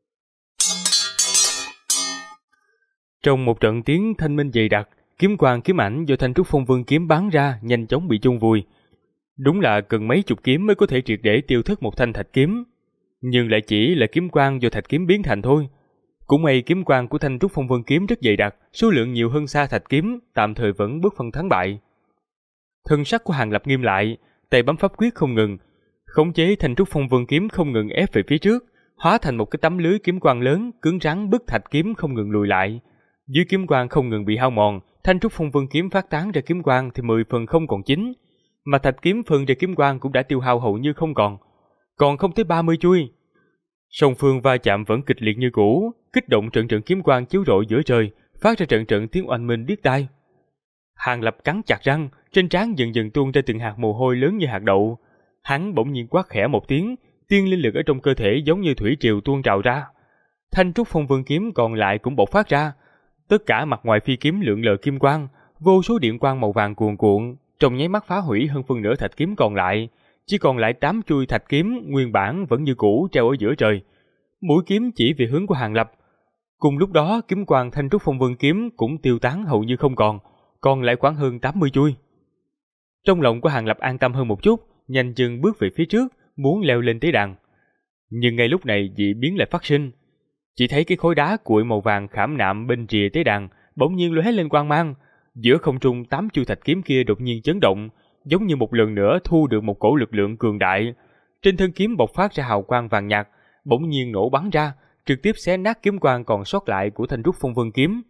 Trong một trận tiếng thanh minh dày đặc, kiếm quang kiếm ảnh do thanh trúc phong vương kiếm bắn ra nhanh chóng bị chôn vùi. Đúng là cần mấy chục kiếm mới có thể triệt để tiêu thất một thanh thạch kiếm, nhưng lại chỉ là kiếm quang do thạch kiếm biến thành thôi. Cũng may kiếm quang của thanh trúc phong vân kiếm rất dày đặc, số lượng nhiều hơn xa thạch kiếm, tạm thời vẫn bất phân thắng bại. Thân sắc của Hàng Lập nghiêm lại, tay bấm pháp quyết không ngừng, khống chế thanh trúc phong vân kiếm không ngừng ép về phía trước, hóa thành một cái tấm lưới kiếm quang lớn, cứng rắn bức thạch kiếm không ngừng lùi lại. Dưới kiếm quang không ngừng bị hao mòn, thanh trúc phong vân kiếm phát tán ra kiếm quang thì 10 phần không còn chín, mà thạch kiếm phân ra kiếm quang cũng đã tiêu hao hầu như không còn không tới 30 chuôi. Song phương va chạm vẫn kịch liệt như cũ, kích động trận trận kiếm quang chiếu rọi giữa trời, phát ra trận trận tiếng oanh minh điếc tai. Hàng Lập cắn chặt răng, trên trán dần dần tuôn ra từng hạt mồ hôi lớn như hạt đậu. Hắn bỗng nhiên quát khẽ một tiếng, tiên linh lực ở trong cơ thể giống như thủy triều tuôn trào ra. Thanh trúc phong vân kiếm còn lại cũng bộc phát ra, tất cả mặt ngoài phi kiếm lượn lờ kim quang, vô số điện quang màu vàng cuồn cuộn, trong nháy mắt phá hủy hơn phân nửa thạch kiếm còn lại. Chỉ còn lại 8 chuôi thạch kiếm nguyên bản vẫn như cũ treo ở giữa trời, mũi kiếm chỉ về hướng của Hàng Lập. Cùng lúc đó kiếm quang thanh trúc phong vân kiếm cũng tiêu tán hầu như không còn lại khoảng hơn 80 chuôi. Trong lòng của Hàng Lập an tâm hơn một chút, nhanh chân bước về phía trước, muốn leo lên tế đàn. Nhưng ngay lúc này dị biến lại phát sinh. Chỉ thấy cái khối đá cuội màu vàng khảm nạm bên rìa tế đàn bỗng nhiên lóe lên quang mang, giữa không trung 8 chuôi thạch kiếm kia đột nhiên chấn động, giống như một lần nữa thu được một cổ lực lượng cường đại. Trên thân kiếm bộc phát ra hào quang vàng nhạt, bỗng nhiên nổ bắn ra, trực tiếp xé nát kiếm quang còn sót lại của thanh trúc phong vân kiếm.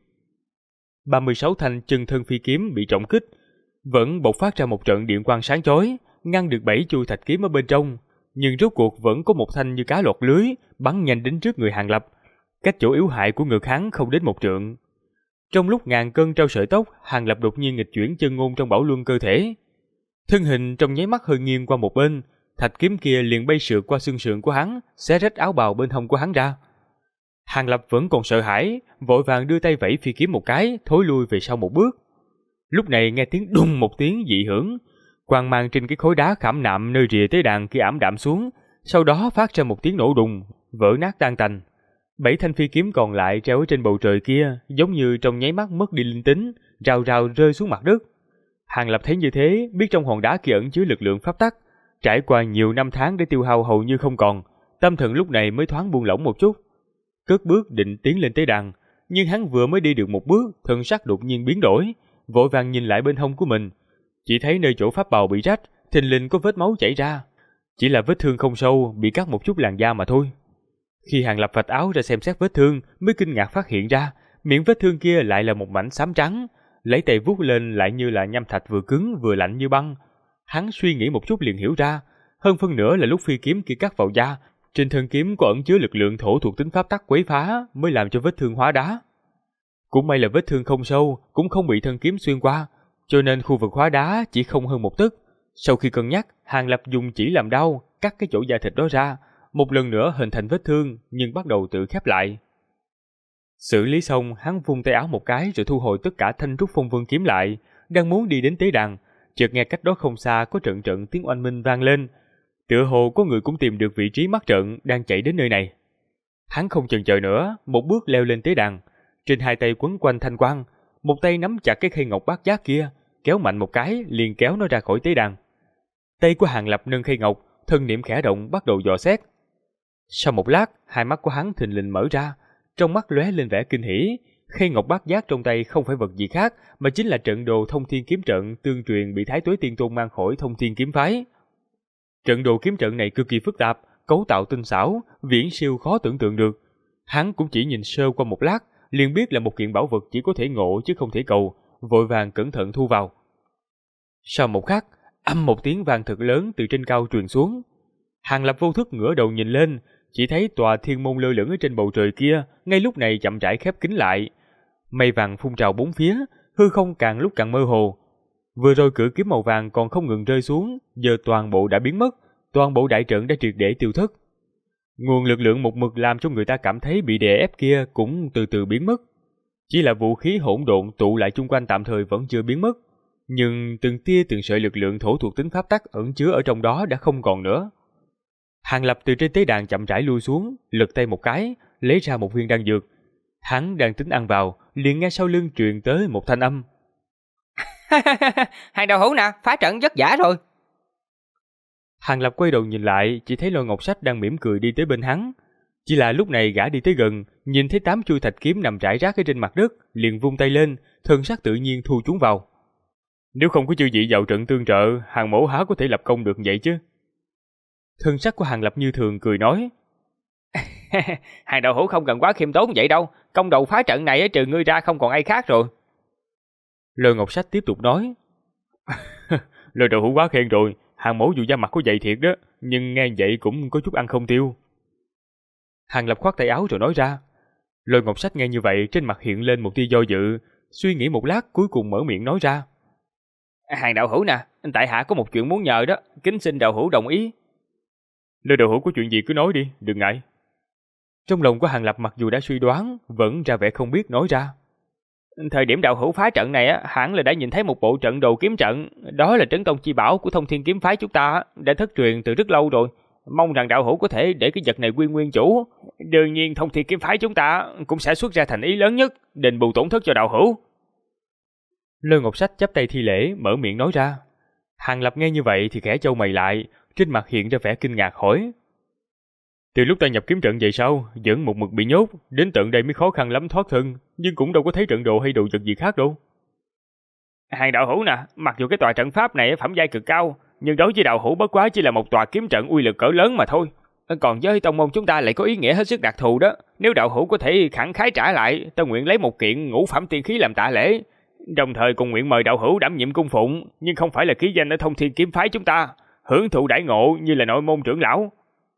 36 thanh chân thân phi kiếm bị trọng kích, vẫn bộc phát ra một trận điện quang sáng chói, ngăn được 7 chuôi thạch kiếm ở bên trong, nhưng rốt cuộc vẫn có một thanh như cá lọt lưới bắn nhanh đến trước người Hàng Lập, cách chỗ yếu hại của ngực hắn không đến 1 trượng. Trong lúc ngàn cân treo sợi tóc, Hàng Lập đột nhiên nghịch chuyển chân ngôn trong bảo luân cơ thể, thân hình trong nháy mắt hơi nghiêng qua một bên, thạch kiếm kia liền bay sượt qua xương sườn của hắn, xé rách áo bào bên hông của hắn ra. Hàng Lập vẫn còn sợ hãi, vội vàng đưa tay vẫy phi kiếm một cái, thối lui về sau một bước. Lúc này nghe tiếng đùng một tiếng dị hưởng, quang mang trên cái khối đá khảm nạm nơi rìa tế đàn kia ảm đạm xuống, sau đó phát ra một tiếng nổ đùng, vỡ nát tan tành. 7 thanh phi kiếm còn lại treo ở trên bầu trời kia, giống như trong nháy mắt mất đi linh tính, rào rào rơi xuống mặt đất. Hàng Lập thấy như thế, biết trong hòn đá kia ẩn chứa lực lượng pháp tắc, trải qua nhiều năm tháng để tiêu hao hầu như không còn, tâm thần lúc này mới thoáng buông lỏng một chút. Cất bước định tiến lên tế đàn, nhưng hắn vừa mới đi được một bước, thần sắc đột nhiên biến đổi, vội vàng nhìn lại bên hông của mình. Chỉ thấy nơi chỗ pháp bào bị rách, thình lình có vết máu chảy ra. Chỉ là vết thương không sâu, bị cắt một chút làn da mà thôi. Khi Hàng Lập vạch áo ra xem xét vết thương, mới kinh ngạc phát hiện ra, miệng vết thương kia lại là một mảnh xám trắng, lấy tay vuốt lên lại như là nham thạch vừa cứng vừa lạnh như băng. Hắn suy nghĩ một chút liền hiểu ra, hơn phân nửa là lúc phi kiếm kia cắt vào da, trên thân kiếm có ẩn chứa lực lượng thổ thuộc tính pháp tắc quấy phá, mới làm cho vết thương hóa đá. Cũng may là vết thương không sâu, cũng không bị thân kiếm xuyên qua, cho nên khu vực hóa đá chỉ không hơn một tấc. Sau khi cân nhắc, Hàng Lập dùng chỉ làm đau, cắt cái chỗ da thịt đó ra, một lần nữa hình thành vết thương, nhưng bắt đầu tự khép lại. Xử lý xong, hắn vung tay áo một cái rồi thu hồi tất cả thanh trúc phong vân kiếm lại, đang muốn đi đến tế đàn, chợt nghe cách đó không xa có trận trận tiếng oanh minh vang lên, tựa hồ có người cũng tìm được vị trí mắc trận đang chạy đến nơi này. Hắn không chần chờ nữa, một bước leo lên tế đàn, trên hai tay quấn quanh thanh quang, một tay nắm chặt cái khay ngọc bát giác kia, kéo mạnh một cái liền kéo nó ra khỏi tế đàn. Tay của Hàng Lập nâng khay ngọc, thân niệm khẽ động bắt đầu dò xét. Sau một lát, hai mắt của hắn thình lình mở ra, trong mắt lóe lên vẻ kinh hỉ. Khay ngọc bát giác trong tay không phải vật gì khác, mà chính là trận đồ Thông Thiên kiếm trận tương truyền bị Thái Tuế Tiên Tôn mang khỏi Thông Thiên kiếm phái. Trận đồ kiếm trận này cực kỳ phức tạp, cấu tạo tinh xảo, viễn siêu khó tưởng tượng được. Hắn cũng chỉ nhìn sơ qua một lát, liền biết là một kiện bảo vật chỉ có thể ngộ chứ không thể cầu, vội vàng cẩn thận thu vào. Sau một khắc, âm một tiếng vang thật lớn từ trên cao truyền xuống. Hàng Lập vô thức ngửa đầu nhìn lên, chỉ thấy tòa thiên môn lơ lửng ở trên bầu trời kia, ngay lúc này chậm rãi khép kín lại. Mây vàng phun trào bốn phía, hư không càng lúc càng mơ hồ. Vừa rồi cự kiếm màu vàng còn không ngừng rơi xuống, giờ toàn bộ đã biến mất, toàn bộ đại trận đã triệt để tiêu thất. Nguồn lực lượng một mực làm cho người ta cảm thấy bị đè ép kia cũng từ từ biến mất. Chỉ là vũ khí hỗn độn tụ lại chung quanh tạm thời vẫn chưa biến mất, nhưng từng tia từng sợi lực lượng thổ thuộc tính pháp tắc ẩn chứa ở trong đó đã không còn nữa. Hàng Lập từ trên tế đàn chậm rãi lui xuống, lật tay một cái, lấy ra một viên đan dược. Hắn đang tính ăn vào, liền nghe sau lưng truyền tới một thanh âm. Hàng đạo hữu nè, phá trận vất vả rồi. Hàng Lập quay đầu nhìn lại, chỉ thấy Lôi Ngọc Sách đang mỉm cười đi tới bên hắn. Chỉ là lúc này gã đi tới gần, nhìn thấy 8 chuôi thạch kiếm nằm rải rác ở trên mặt đất, liền vung tay lên, thần sắc tự nhiên thu chúng vào. Nếu không có chư vị vào trận tương trợ, Hàng mỗ há có thể lập công được vậy chứ? Thần sắc của Hàng Lập như thường cười nói. Hàng đạo hữu không cần quá khiêm tốn vậy đâu, công đầu phá trận này trừ ngươi ra không còn ai khác rồi. Lôi Ngọc Sách tiếp tục nói. Lôi đạo hữu quá khen rồi, Hàng mỗ dù da mặt có vậy thiệt đó, nhưng nghe vậy cũng có chút ăn không tiêu. Hàng Lập khoát tay áo rồi nói ra. Lôi Ngọc Sách nghe như vậy trên mặt hiện lên một tia do dự, suy nghĩ một lát cuối cùng mở miệng nói ra. Hàng đạo hữu nè, tại hạ có một chuyện muốn nhờ đó, kính xin đạo hữu đồng ý. Lôi đạo hữu có chuyện gì cứ nói đi, đừng ngại. Trong lòng của Hàng Lập mặc dù đã suy đoán, vẫn ra vẻ không biết nói ra. Thời điểm đạo hữu phá trận này hẳn là đã nhìn thấy một bộ trận đồ kiếm trận, đó là trấn tông chi bảo của Thông Thiên kiếm phái chúng ta, đã thất truyền từ rất lâu rồi. Mong rằng đạo hữu có thể để cái vật này quy nguyên chủ. Đương nhiên Thông Thiên kiếm phái chúng ta cũng sẽ xuất ra thành ý lớn nhất, đền bù tổn thất cho đạo hữu. Lôi Ngọc Sách chắp tay thi lễ, mở miệng nói ra. Hàng Lập nghe như vậy thì khẽ chau mày lại, trên mặt hiện ra vẻ kinh ngạc hỏi. Từ lúc ta nhập kiếm trận vậy sao, vẫn một mực bị nhốt, đến tận đây mới khó khăn lắm thoát thân, nhưng cũng đâu có thấy trận đồ hay đồ vật gì khác đâu. Hàng đạo hữu nè, mặc dù cái tòa trận pháp này phẩm giai cực cao, nhưng đối với đạo hữu bất quá chỉ là một tòa kiếm trận uy lực cỡ lớn mà thôi. Còn với tông môn chúng ta lại có ý nghĩa hết sức đặc thù đó. Nếu đạo hữu có thể khẳng khái trả lại, ta nguyện lấy một kiện ngũ phẩm tiên khí làm tạ lễ. Đồng thời cùng nguyện mời đạo hữu đảm nhiệm cung phụng, nhưng không phải là ký danh ở Thông Thiên kiếm phái chúng ta, hưởng thụ đãi ngộ như là nội môn trưởng lão.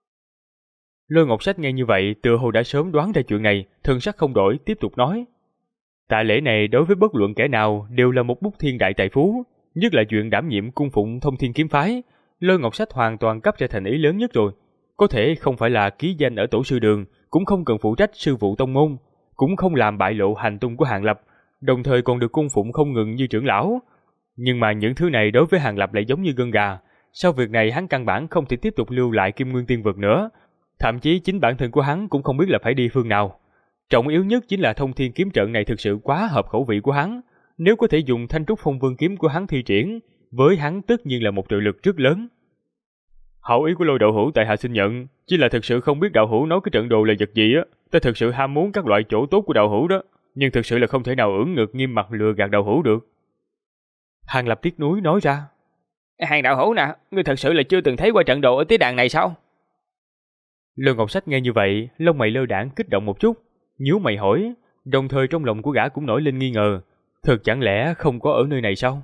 Lôi Ngọc Sách nghe như vậy, tựa hồ đã sớm đoán ra chuyện này, thần sắc không đổi, tiếp tục nói. Tạ lễ này đối với bất luận kẻ nào đều là một bút thiên đại tài phú, nhất là chuyện đảm nhiệm cung phụng Thông Thiên kiếm phái. Lôi Ngọc Sách hoàn toàn cấp ra thành ý lớn nhất rồi. Có thể không phải là ký danh ở tổ sư đường, cũng không cần phụ trách sư vụ tông môn, cũng không làm bại lộ hành tung của Hàng Lập, đồng thời còn được cung phụng không ngừng như trưởng lão. Nhưng mà những thứ này đối với Hàng Lập lại giống như gân gà. Sau việc này hắn căn bản không thể tiếp tục lưu lại Kim Nguyên Tiên Vực nữa. Thậm chí chính bản thân của hắn cũng không biết là phải đi phương nào. Trọng yếu nhất chính là Thông Thiên kiếm trận này thực sự quá hợp khẩu vị của hắn. Nếu có thể dùng Thanh Trúc Phong Vương kiếm của hắn thi triển, với hắn tất nhiên là một trợ lực rất lớn. Hảo ý của Lôi đạo hữu tại hạ xin nhận, chỉ là thực sự không biết đạo hữu nói cái trận đồ là vật gì á. Ta thực sự ham muốn các loại chỗ tốt của đạo hữu đó, nhưng thực sự là không thể nào ưỡn ngực nghiêm mặt lừa gạt đạo hữu được. Hàng Lập tiếc nuối nói ra. Hàng đạo hữu nè, ngươi thật sự là chưa từng thấy qua trận đồ ở tế đàn này sao? Lôi Ngọc Sách nghe như vậy, lông mày lơ đãng kích động một chút, nhíu mày hỏi, đồng thời trong lòng của gã cũng nổi lên nghi ngờ, thật chẳng lẽ không có ở nơi này sao?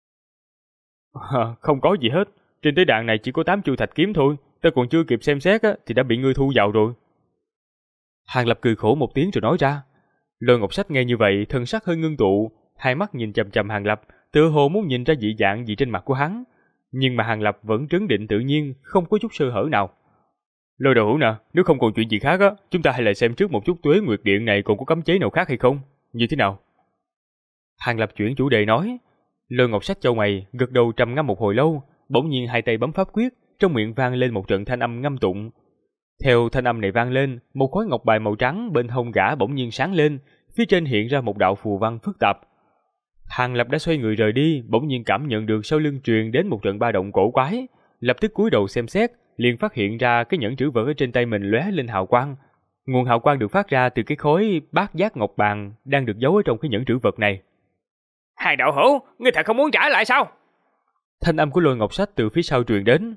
Không có gì hết, trên tế đàn này chỉ có 8 chu thạch kiếm thôi, ta còn chưa kịp xem xét á, thì đã bị ngươi thu vào rồi. Hàng Lập cười khổ một tiếng rồi nói ra. Lôi Ngọc Sách nghe như vậy, thân sắc hơi ngưng tụ, hai mắt nhìn chằm chằm Hàng Lập, tựa hồ muốn nhìn ra dị dạng gì trên mặt của hắn, nhưng mà Hàng Lập vẫn trấn định tự nhiên, không có chút sơ hở nào. Lôi đạo hữu nè, nếu không còn chuyện gì khác á, chúng ta hãy lại xem trước một chút Tuế Nguyệt Điện này còn có cấm chế nào khác hay không, như thế nào? Hàng Lập chuyển chủ đề nói. Lôi Ngọc Sách chau mày, gật đầu trầm ngâm một hồi lâu, bỗng nhiên hai tay bấm pháp quyết, trong miệng vang lên một trận thanh âm ngâm tụng. Theo thanh âm này vang lên, một khối ngọc bài màu trắng bên hông gã bỗng nhiên sáng lên, phía trên hiện ra một đạo phù văn phức tạp. Hàng Lập đã xoay người rời đi, bỗng nhiên cảm nhận được sau lưng truyền đến một trận ba động cổ quái, lập tức cúi đầu xem xét, liền phát hiện ra cái nhẫn trữ vật ở trên tay mình lóe lên hào quang. Nguồn hào quang được phát ra từ cái khối bát giác ngọc bàn đang được giấu ở trong cái nhẫn trữ vật này. Hàng đạo hữu, ngươi thật không muốn trả lại sao? Thanh âm của Lôi Ngọc Sách từ phía sau truyền đến.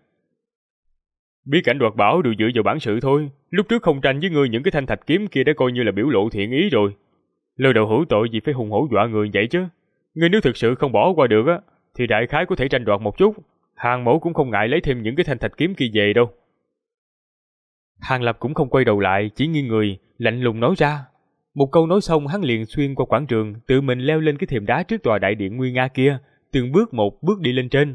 Bí cảnh đoạt bảo đều dựa vào bản sự thôi, lúc trước không tranh với ngươi những cái thanh thạch kiếm kia đã coi như là biểu lộ thiện ý rồi. Lôi đạo hữu tội gì phải hùng hổ dọa người vậy chứ? Ngươi nếu thực sự không bỏ qua được á, thì đại khái có thể tranh đoạt một chút, Hàng mẫu cũng không ngại lấy thêm những cái thanh thạch kiếm kia về đâu. Hàng Lập cũng không quay đầu lại, chỉ nghiêng người, lạnh lùng nói ra. Một câu nói xong hắn liền xuyên qua quảng trường, tự mình leo lên cái thềm đá trước tòa đại điện nguy nga kia, từng bước một bước đi lên trên.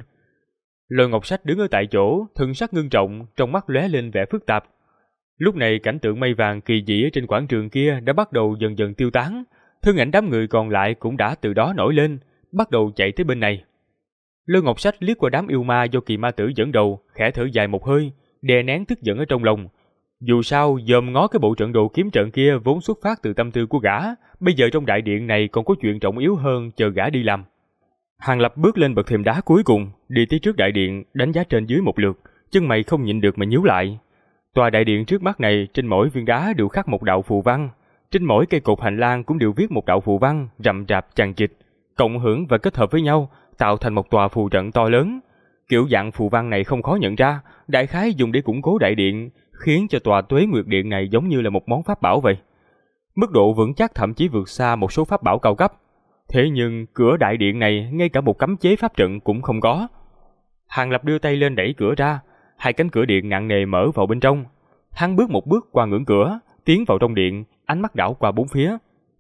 Lôi Ngọc Sách đứng ở tại chỗ, thần sắc ngưng trọng, trong mắt lóe lên vẻ phức tạp. Lúc này cảnh tượng mây vàng kỳ dị ở trên quảng trường kia đã bắt đầu dần dần tiêu tán, thân ảnh đám người còn lại cũng đã từ đó nổi lên, bắt đầu chạy tới bên này. Lôi Ngọc Sách liếc qua đám yêu ma do Kỳ Ma Tử dẫn đầu, khẽ thở dài một hơi, đè nén tức giận ở trong lòng. Dù sao, dòm ngó cái bộ trận đồ kiếm trận kia vốn xuất phát từ tâm tư của gã, bây giờ trong đại điện này còn có chuyện trọng yếu hơn chờ gã đi làm. Hàng Lập bước lên bậc thềm đá cuối cùng, đi tới trước đại điện, đánh giá trên dưới một lượt, chân mày không nhịn được mà nhíu lại. Tòa đại điện trước mắt này, trên mỗi viên đá đều khắc một đạo phù văn, trên mỗi cây cột hành lang cũng đều viết một đạo phù văn, rậm rạp chằng chịt, cộng hưởng và kết hợp với nhau, tạo thành một tòa phù trận to lớn. Kiểu dạng phù văn này không khó nhận ra, đại khái dùng để củng cố đại điện, khiến cho tòa Tuế Nguyệt Điện này giống như là một món pháp bảo vậy. Mức độ vững chắc thậm chí vượt xa một số pháp bảo cao cấp. Thế nhưng cửa đại điện này ngay cả một cấm chế pháp trận cũng không có. Hàng Lập đưa tay lên đẩy cửa ra, hai cánh cửa điện nặng nề mở vào bên trong. Hắn bước một bước qua ngưỡng cửa, tiến vào trong điện, ánh mắt đảo qua bốn phía.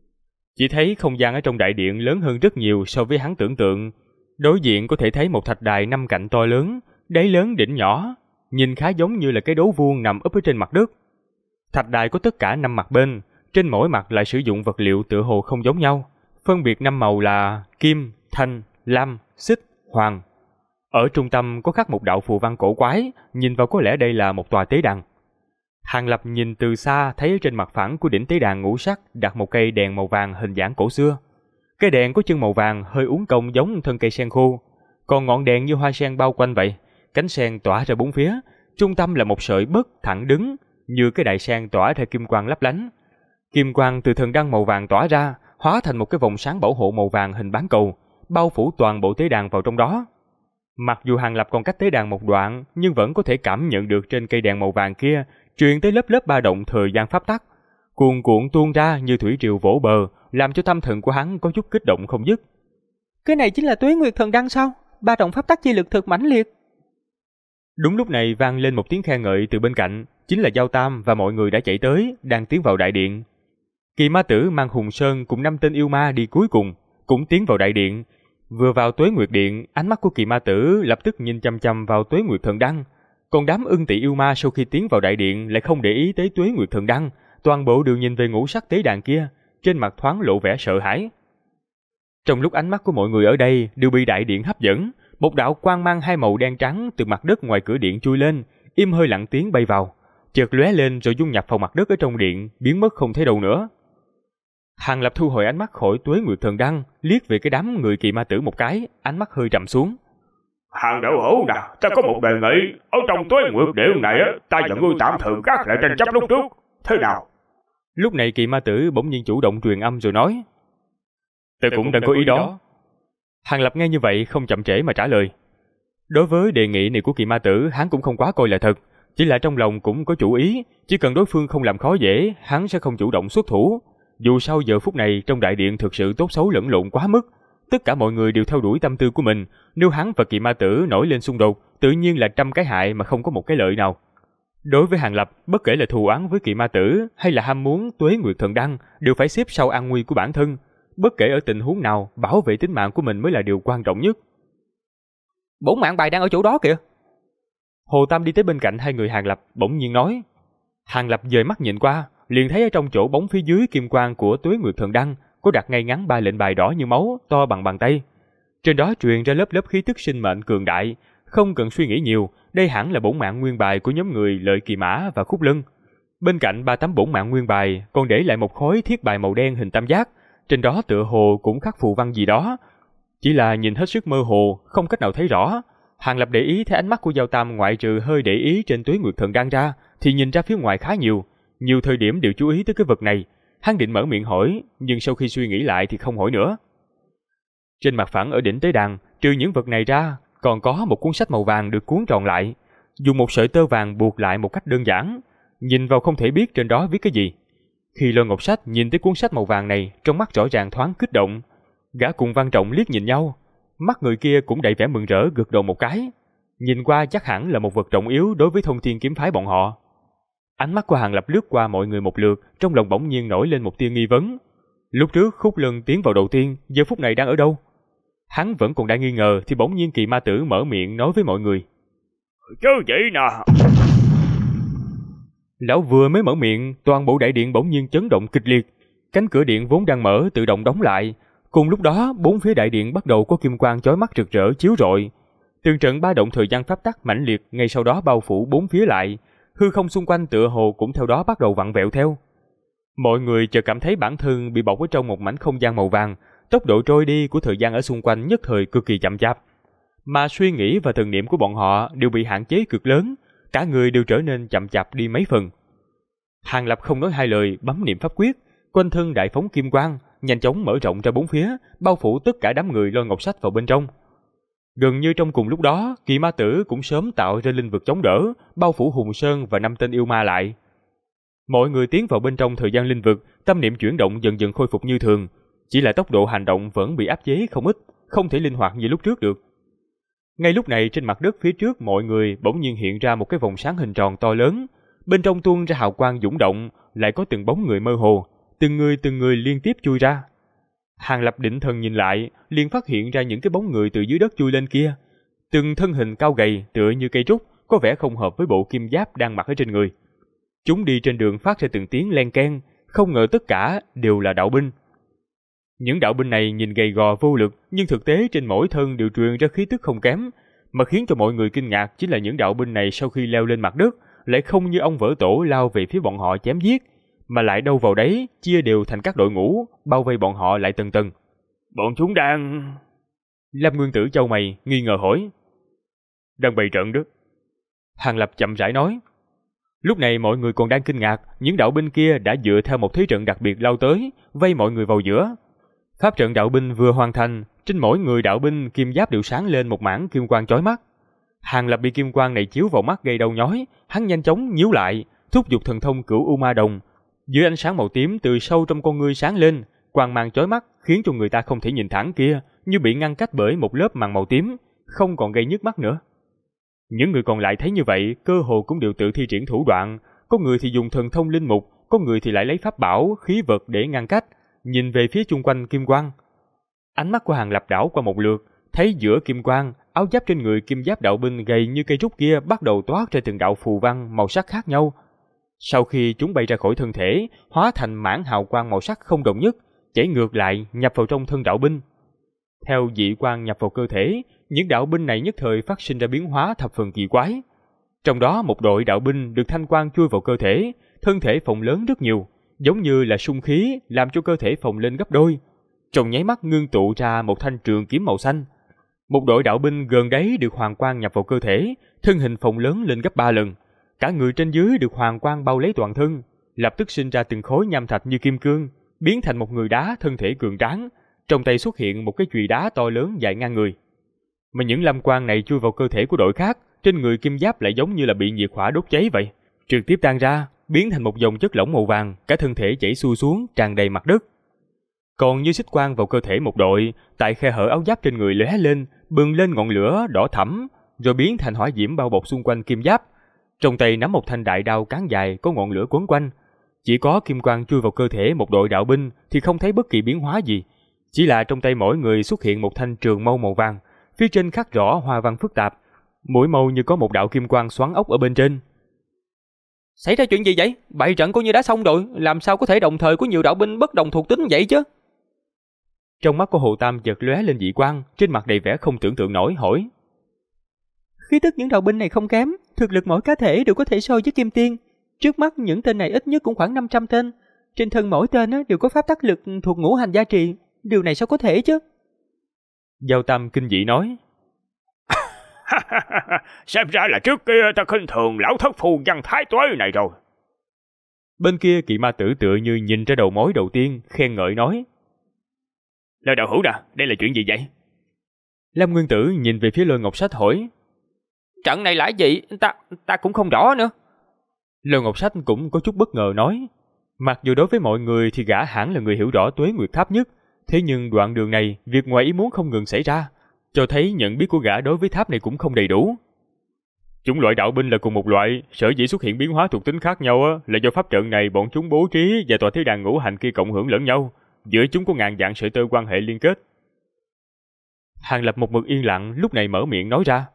Chỉ thấy không gian ở trong đại điện lớn hơn rất nhiều so với hắn tưởng tượng. Đối diện có thể thấy một thạch đài 5 cạnh to lớn, đáy lớn đỉnh nhỏ, nhìn khá giống như là cái đấu vuông nằm úp ở trên mặt đất. Thạch đài có tất cả 5 mặt bên, trên mỗi mặt lại sử dụng vật liệu tựa hồ không giống nhau, phân biệt 5 màu là kim, thanh, lam, xích, hoàng. Ở trung tâm có khắc một đạo phù văn cổ quái, nhìn vào có lẽ đây là một tòa tế đàn. Hàng Lập nhìn từ xa thấy trên mặt phẳng của đỉnh tế đàn ngũ sắc đặt một cây đèn màu vàng hình dáng cổ xưa. Cây đèn có chân màu vàng hơi uốn cong giống thân cây sen khô, còn ngọn đèn như hoa sen bao quanh vậy, cánh sen tỏa ra bốn phía, trung tâm là một sợi bấc thẳng đứng, như cái đại sen tỏa ra kim quang lấp lánh. Kim quang từ thần đăng màu vàng tỏa ra, hóa thành một cái vòng sáng bảo hộ màu vàng hình bán cầu, bao phủ toàn bộ tế đàn vào trong đó. Mặc dù Hàng Lập còn cách tế đàn một đoạn, nhưng vẫn có thể cảm nhận được trên cây đèn màu vàng kia truyền tới lớp lớp ba động thời gian pháp tắc, cuồn cuộn tuôn ra như thủy triều vỗ bờ, làm cho tâm thần của hắn có chút kích động không dứt. Cái này chính là Tuế Nguyệt Thần Đăng sao? Ba động pháp tắc chi lực thực mãnh liệt. Đúng lúc này vang lên một tiếng khen ngợi từ bên cạnh, chính là Giao Tam và mọi người đã chạy tới, đang tiến vào đại điện. Kỳ Ma Tử mang Hùng Sơn cùng 5 tên yêu ma đi cuối cùng, cũng tiến vào đại điện. Vừa vào Tuế Nguyệt Điện, ánh mắt của Kỳ Ma Tử lập tức nhìn chăm chăm vào Tuế Nguyệt Thần Đăng. Còn đám Ưng Tỵ yêu ma sau khi tiến vào đại điện lại không để ý tới Tuế Nguyệt Thần Đăng, toàn bộ đều nhìn về ngũ sắc tế đàn kia, trên mặt thoáng lộ vẻ sợ hãi. Trong lúc ánh mắt của mọi người ở đây đều bị đại điện hấp dẫn, một đạo quang mang hai màu đen trắng từ mặt đất ngoài cửa điện chui lên, im hơi lặng tiếng bay vào, chợt lóe lên rồi dung nhập vào mặt đất ở trong điện, biến mất không thấy đâu nữa. Hàng Lập thu hồi ánh mắt khỏi Tuế Nguyệt Thần Đăng, liếc về cái đám người Kỳ Ma Tử một cái, ánh mắt hơi trầm xuống. Hàng đậu hữu nè, ta có một đề nghị. Ở trong Tuế Nguyệt Điện này ta và ngươi tạm thời gác lại tranh chấp lúc trước. Thế nào? Lúc này Kỳ Ma Tử bỗng nhiên chủ động truyền âm rồi nói: Tôi cũng đang có ý đó. Hàng Lập nghe như vậy không chậm trễ mà trả lời. Đối với đề nghị này của Kỳ Ma Tử, hắn cũng không quá coi là thật, chỉ là trong lòng cũng có chủ ý, chỉ cần đối phương không làm khó dễ, hắn sẽ không chủ động xuất thủ. Dù sao giờ phút này trong đại điện thực sự tốt xấu lẫn lộn quá mức, tất cả mọi người đều theo đuổi tâm tư của mình, nếu hắn và Kỳ Ma Tử nổi lên xung đột, tự nhiên là trăm cái hại mà không có một cái lợi nào. Đối với Hàng Lập, bất kể là thù oán với Kỳ Ma Tử hay là ham muốn Tuế Nguyệt Thần Đăng đều phải xếp sau an nguy của bản thân. Bất kể ở tình huống nào, bảo vệ tính mạng của mình mới là điều quan trọng nhất. Bổn mạng bài đang ở chỗ đó kìa. Hồ Tam đi tới bên cạnh hai người Hàng Lập, bỗng nhiên nói. Hàng Lập dời mắt nhìn qua, liền thấy ở trong chỗ bóng phía dưới kim quang của Tuế Nguyệt Thần Đăng có đặt ngay ngắn 3 lệnh bài đỏ như máu, to bằng bàn tay. Trên đó truyền ra lớp lớp khí tức sinh mệnh cường đại, không cần suy nghĩ nhiều, đây hẳn là bổn mạng nguyên bài của nhóm người Lợi Kỳ Mã và Khúc Lân. Bên cạnh 3 tấm bổn mạng nguyên bài còn để lại một khối thiết bài màu đen hình tam giác, trên đó tựa hồ cũng khắc phù văn gì đó, chỉ là nhìn hết sức mơ hồ, không cách nào thấy rõ. Hàng Lập để ý thấy ánh mắt của Giao Tam ngoại trừ hơi để ý trên Tuế Nguyệt Thần Đăng ra, thì nhìn ra phía ngoài khá nhiều thời điểm đều chú ý tới cái vật này. Hắn định mở miệng hỏi, nhưng sau khi suy nghĩ lại thì không hỏi nữa. Trên mặt phẳng ở đỉnh tế đàn, trừ những vật này ra, còn có một cuốn sách màu vàng được cuốn tròn lại, dùng một sợi tơ vàng buộc lại một cách đơn giản, nhìn vào không thể biết trên đó viết cái gì. Khi Lôi Ngọc Sách nhìn tới cuốn sách màu vàng này, trong mắt rõ ràng thoáng kích động. Gã cùng Văn Trọng liếc nhìn nhau, mắt người kia cũng đầy vẻ mừng rỡ gật đầu một cái. Nhìn qua chắc hẳn là một vật trọng yếu đối với Thông Thiên kiếm phái bọn họ. Ánh mắt của Hàng Lập lướt qua mọi người một lượt, trong lòng bỗng nhiên nổi lên một tia nghi vấn. Lúc trước Khúc Lân tiến vào đầu tiên, giờ phút này đang ở đâu? Hắn vẫn còn đang nghi ngờ thì bỗng nhiên Kỳ Ma Tử mở miệng nói với mọi người. Chứ vậy nè. Lão vừa mới mở miệng, toàn bộ đại điện bỗng nhiên chấn động kịch liệt. Cánh cửa điện vốn đang mở tự động đóng lại. Cùng lúc đó, bốn phía đại điện bắt đầu có kim quang chói mắt rực rỡ chiếu rọi. Từng trận ba động thời gian pháp tắc mãnh liệt ngay sau đó bao phủ bốn phía lại. Hư không xung quanh tựa hồ cũng theo đó bắt đầu vặn vẹo theo. Mọi người chợt cảm thấy bản thân bị bọc ở trong một mảnh không gian màu vàng. Tốc độ trôi đi của thời gian ở xung quanh nhất thời cực kỳ chậm chạp. Mà suy nghĩ và thần niệm của bọn họ đều bị hạn chế cực lớn. Cả người đều trở nên chậm chạp đi mấy phần. Hàng Lập không nói hai lời, bấm niệm pháp quyết, quanh thân đại phóng kim quang, nhanh chóng mở rộng ra bốn phía, bao phủ tất cả đám người Lôi Ngọc Sách vào bên trong. Gần như trong cùng lúc đó, Kỳ Ma Tử cũng sớm tạo ra linh vực chống đỡ, bao phủ Hùng Sơn và 5 tên yêu ma lại. Mọi người tiến vào bên trong thời gian linh vực, tâm niệm chuyển động dần dần khôi phục như thường, chỉ là tốc độ hành động vẫn bị áp chế không ít, không thể linh hoạt như lúc trước được. Ngay lúc này trên mặt đất phía trước mọi người bỗng nhiên hiện ra một cái vòng sáng hình tròn to lớn, bên trong tuôn ra hào quang dũng động, lại có từng bóng người mơ hồ, từng người liên tiếp chui ra. Hàng Lập định thần nhìn lại, liền phát hiện ra những cái bóng người từ dưới đất chui lên kia, từng thân hình cao gầy tựa như cây trúc, có vẻ không hợp với bộ kim giáp đang mặc ở trên người. Chúng đi trên đường phát ra từng tiếng len keng, không ngờ tất cả đều là đạo binh. Những đạo binh này nhìn gầy gò vô lực, nhưng thực tế trên mỗi thân đều truyền ra khí tức không kém, mà khiến cho mọi người kinh ngạc chính là những đạo binh này sau khi leo lên mặt đất lại không như ong vỡ tổ lao về phía bọn họ chém giết, mà lại đâu vào đấy chia đều thành các đội ngũ, bao vây bọn họ lại từng tầng. Bọn chúng đang... Lâm Nguyên Tử chau mày, nghi ngờ hỏi. Đang bày trận đó. Hàng Lập chậm rãi nói. Lúc này mọi người còn đang kinh ngạc, những đạo binh kia đã dựa theo một thế trận đặc biệt lao tới, vây mọi người vào giữa. Pháp trận đạo binh vừa hoàn thành, trên mỗi người đạo binh kim giáp đều sáng lên một mảng kim quang chói mắt. Hàng Lập bị kim quang này chiếu vào mắt gây đau nhói, hắn nhanh chóng nhíu lại, thúc giục thần thông Cửu U Ma Đồng. Dưới ánh sáng màu tím từ sâu trong con ngươi sáng lên, quang mang chói mắt khiến cho người ta không thể nhìn thẳng kia, như bị ngăn cách bởi một lớp màng màu tím, không còn gây nhức mắt nữa. Những người còn lại thấy như vậy, cơ hồ cũng đều tự thi triển thủ đoạn, có người thì dùng thần thông linh mục, có người thì lại lấy pháp bảo, khí vật để ngăn cách, nhìn về phía chung quanh kim quang. Ánh mắt của Hàng Lập đảo qua một lượt, thấy giữa kim quang, áo giáp trên người kim giáp đạo binh gầy như cây trúc kia bắt đầu toát ra từng đạo phù văn màu sắc khác nhau. Sau khi chúng bay ra khỏi thân thể, hóa thành mảng hào quang màu sắc không đồng nhất, chảy ngược lại nhập vào trong thân đạo binh. Theo dị quang nhập vào cơ thể, những đạo binh này nhất thời phát sinh ra biến hóa thập phần kỳ quái. Trong đó một đội đạo binh được thanh quang chui vào cơ thể, thân thể phồng lớn rất nhiều, giống như là sung khí làm cho cơ thể phồng lên gấp đôi. Trong nháy mắt ngưng tụ ra một thanh trường kiếm màu xanh. Một đội đạo binh gần đấy được hoàng quang nhập vào cơ thể, thân hình phồng lớn lên gấp 3 lần. Cả người trên dưới được hoàng quang bao lấy toàn thân, lập tức sinh ra từng khối nham thạch như kim cương, biến thành một người đá thân thể cường tráng. Trong tay xuất hiện một cái chùy đá to lớn dài ngang người. Mà những lam quang này chui vào cơ thể của đội khác, trên người kim giáp lại giống như là bị nhiệt hỏa đốt cháy vậy, trực tiếp tan ra, biến thành một dòng chất lỏng màu vàng, cả thân thể chảy xuôi xuống, tràn đầy mặt đất. Còn như xích quang vào cơ thể một đội, tại khe hở áo giáp trên người lóe lên, bừng lên ngọn lửa đỏ thẫm, rồi biến thành hỏa diễm bao bọc xung quanh kim giáp. Trong tay nắm một thanh đại đao cán dài có ngọn lửa quấn quanh. Chỉ có kim quang chui vào cơ thể một đội đạo binh thì không thấy bất kỳ biến hóa gì, chỉ là trong tay mỗi người xuất hiện một thanh trường mâu màu vàng, phía trên khắc rõ hoa văn phức tạp, mỗi mâu như có một đạo kim quang xoắn ốc ở bên trên. Xảy ra chuyện gì vậy? Bại trận coi như đã xong rồi, làm sao có thể đồng thời có nhiều đạo binh bất đồng thuộc tính vậy chứ? Trong mắt của Hồ Tam chợt lóe lên dị quang, trên mặt đầy vẻ không tưởng tượng nổi, hỏi: Khí tức những đạo binh này không kém, thực lực mỗi cá thể đều có thể so với kim tiên. Trước mắt những tên này ít nhất cũng khoảng 500 tên, trên thân mỗi tên đều có pháp tắc lực thuộc ngũ hành gia trì, điều này sao có thể chứ? Giao Tam kinh dị nói: Xem ra là trước kia ta khinh thường lão thất phu văn thái tuế này rồi. Bên kia Kỵ Ma Tử tựa như nhìn ra đầu mối đầu tiên, khen ngợi nói: Lời đạo hữu nè, đây là chuyện gì vậy? Lâm Nguyên Tử nhìn về phía Lôi Ngọc Sách hỏi: Trận này là gì? Ta cũng không rõ nữa. Lôi Ngọc Sách cũng có chút bất ngờ nói: Mặc dù đối với mọi người thì gã hẳn là người hiểu rõ Tuế Nguyệt Tháp nhất, thế nhưng đoạn đường này việc ngoài ý muốn không ngừng xảy ra, cho thấy nhận biết của gã đối với tháp này cũng không đầy đủ. Chủng loại đạo binh là cùng một loại, sở dĩ xuất hiện biến hóa thuộc tính khác nhau là do pháp trận này bọn chúng bố trí và tòa thế đàn ngũ hành kia cộng hưởng lẫn nhau, giữa chúng có ngàn vạn sợi tơ quan hệ liên kết. Hàng Lập một mực yên lặng, lúc này mở miệng nói ra: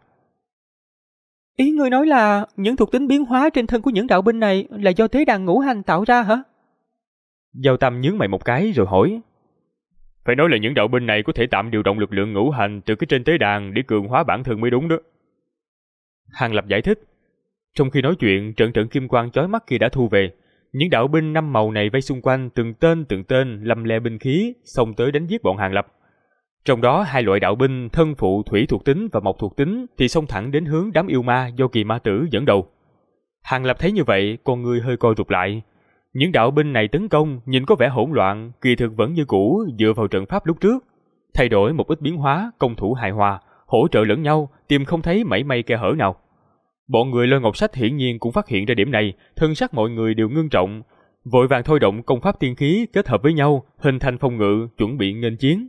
Ý ngươi nói là những thuộc tính biến hóa trên thân của những đạo binh này là do thế đàn ngũ hành tạo ra hả? Giao Tâm nhướng mày một cái rồi hỏi: Phải nói là những đạo binh này có thể tạm điều động lực lượng ngũ hành từ cái trên tế đàn để cường hóa bản thân mới đúng đó. Hàng Lập giải thích. Trong khi nói chuyện, trận kim quang chói mắt kia đã thu về. Những đạo binh 5 màu này vây xung quanh từng tên lăm le binh khí, xông tới đánh giết bọn Hàng Lập. Trong đó 2 loại đạo binh thân phụ thủy thuộc tính và mộc thuộc tính thì xông thẳng đến hướng đám yêu ma do Kỳ Ma Tử dẫn đầu. Hàng Lập thấy như vậy, con người hơi co rụt lại. Những đạo binh này tấn công nhìn có vẻ hỗn loạn, kỳ thực vẫn như cũ dựa vào trận pháp lúc trước, thay đổi một ít biến hóa, công thủ hài hòa, hỗ trợ lẫn nhau, tìm không thấy mảy may khe hở nào. Bọn người Lôi Ngọc Sách hiển nhiên cũng phát hiện ra điểm này, thân sắc mọi người đều ngưng trọng, vội vàng thôi động công pháp tiên khí kết hợp với nhau, hình thành phòng ngự, chuẩn bị nghênh chiến.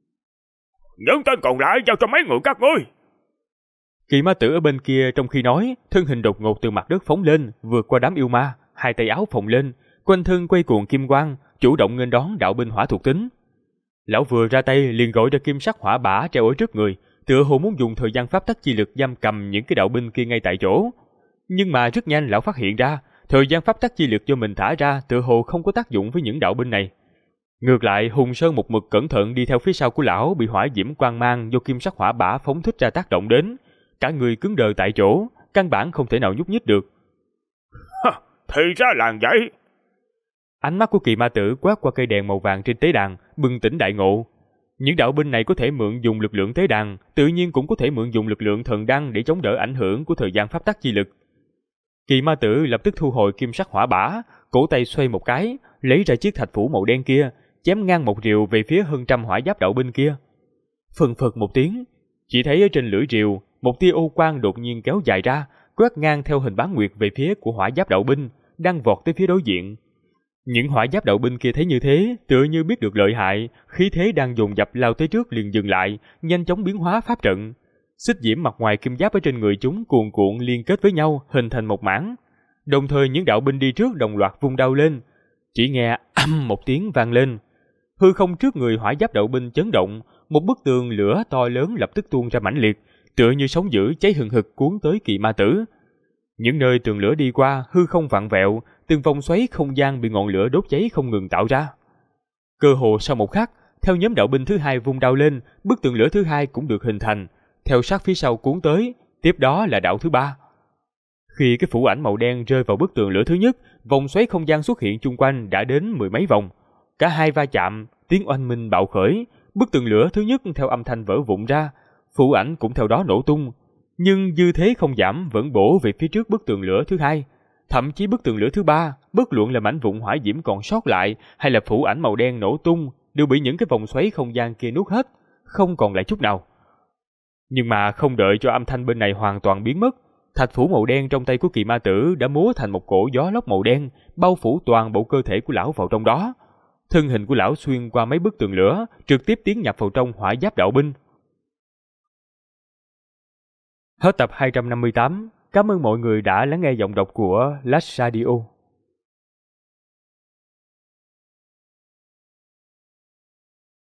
Những tên còn lại giao cho mấy người các ngươi. Kỳ Ma Tử ở bên kia trong khi nói, thân hình đột ngột từ mặt đất phóng lên, vượt qua đám yêu ma, hai tay áo phồng lên, quanh thân quay cuồng kim quang, chủ động nghênh đón đạo binh hỏa thuộc tính. Lão vừa ra tay liền gọi ra kim sắc hỏa bả treo ở trước người, tựa hồ muốn dùng thời gian pháp tắc chi lực giam cầm những cái đạo binh kia ngay tại chỗ. Nhưng mà rất nhanh lão phát hiện ra, thời gian pháp tắc chi lực do mình thả ra tựa hồ không có tác dụng với những đạo binh này. Ngược lại, Hùng Sơn một mực cẩn thận đi theo phía sau của lão, bị hỏa diễm quang mang do kim sắc hỏa bả phóng thích ra tác động đến, cả người cứng đờ tại chỗ, căn bản không thể nào nhúc nhích được. Thì ra là vậy. Ánh mắt của Kỳ Ma Tử quét qua cây đèn màu vàng trên tế đàn, bừng tỉnh đại ngộ. Những đạo binh này có thể mượn dùng lực lượng tế đàn, tự nhiên cũng có thể mượn dùng lực lượng thần đăng để chống đỡ ảnh hưởng của thời gian pháp tắc chi lực. Kỳ Ma Tử lập tức thu hồi kim sắc hỏa bả, cổ tay xoay một cái, lấy ra chiếc thạch phủ màu đen kia, chém ngang một rìu về phía hơn trăm hỏa giáp đạo binh kia. Phừng phực một tiếng, chỉ thấy ở trên lưỡi rìu, một tia ô quang đột nhiên kéo dài ra, quét ngang theo hình bán nguyệt về phía của hỏa giáp đạo binh, đang vọt tới phía đối diện. Những hỏa giáp đạo binh kia thấy như thế, tựa như biết được lợi hại, khí thế đang dồn dập lao tới trước liền dừng lại, nhanh chóng biến hóa pháp trận. Xích diễm mặt ngoài kim giáp ở trên người chúng cuồn cuộn liên kết với nhau, hình thành một mảng. Đồng thời những đạo binh đi trước đồng loạt vung đao lên, chỉ nghe ầm một tiếng vang lên. Hư không trước người hỏa giáp đạo binh chấn động, một bức tường lửa to lớn lập tức tuôn ra mãnh liệt, tựa như sóng dữ cháy hừng hực cuốn tới Kỳ Ma Tử. Những nơi tường lửa đi qua, hư không vặn vẹo, từng vòng xoáy không gian bị ngọn lửa đốt cháy không ngừng tạo ra. Cơ hồ sau một khắc, theo nhóm đạo binh thứ hai vung đao lên, bức tường lửa thứ hai cũng được hình thành, theo sát phía sau cuốn tới, tiếp đó là đạo thứ ba. Khi cái phủ ảnh màu đen rơi vào bức tường lửa thứ nhất, vòng xoáy không gian xuất hiện chung quanh đã đến 10 mấy vòng. Cả hai va chạm, tiếng oanh minh bạo khởi, bức tường lửa thứ nhất theo âm thanh vỡ vụn ra, phù ảnh cũng theo đó nổ tung, nhưng dư thế không giảm vẫn bổ về phía trước bức tường lửa thứ hai. Thậm chí bức tường lửa thứ ba, bất luận là mảnh vụn hỏa diễm còn sót lại hay là phù ảnh màu đen nổ tung, đều bị những cái vòng xoáy không gian kia nuốt hết, không còn lại chút nào. Nhưng mà không đợi cho âm thanh bên này hoàn toàn biến mất, thạch phủ màu đen trong tay của Kỳ Ma Tử đã múa thành một cổ gió lốc màu đen, bao phủ toàn bộ cơ thể của lão vào trong đó. Thân hình của lão xuyên qua mấy bức tường lửa, trực tiếp tiến nhập vào trong hỏa giáp đạo binh. Hết tập 258. Cảm ơn mọi người đã lắng nghe giọng đọc của Lash Radio.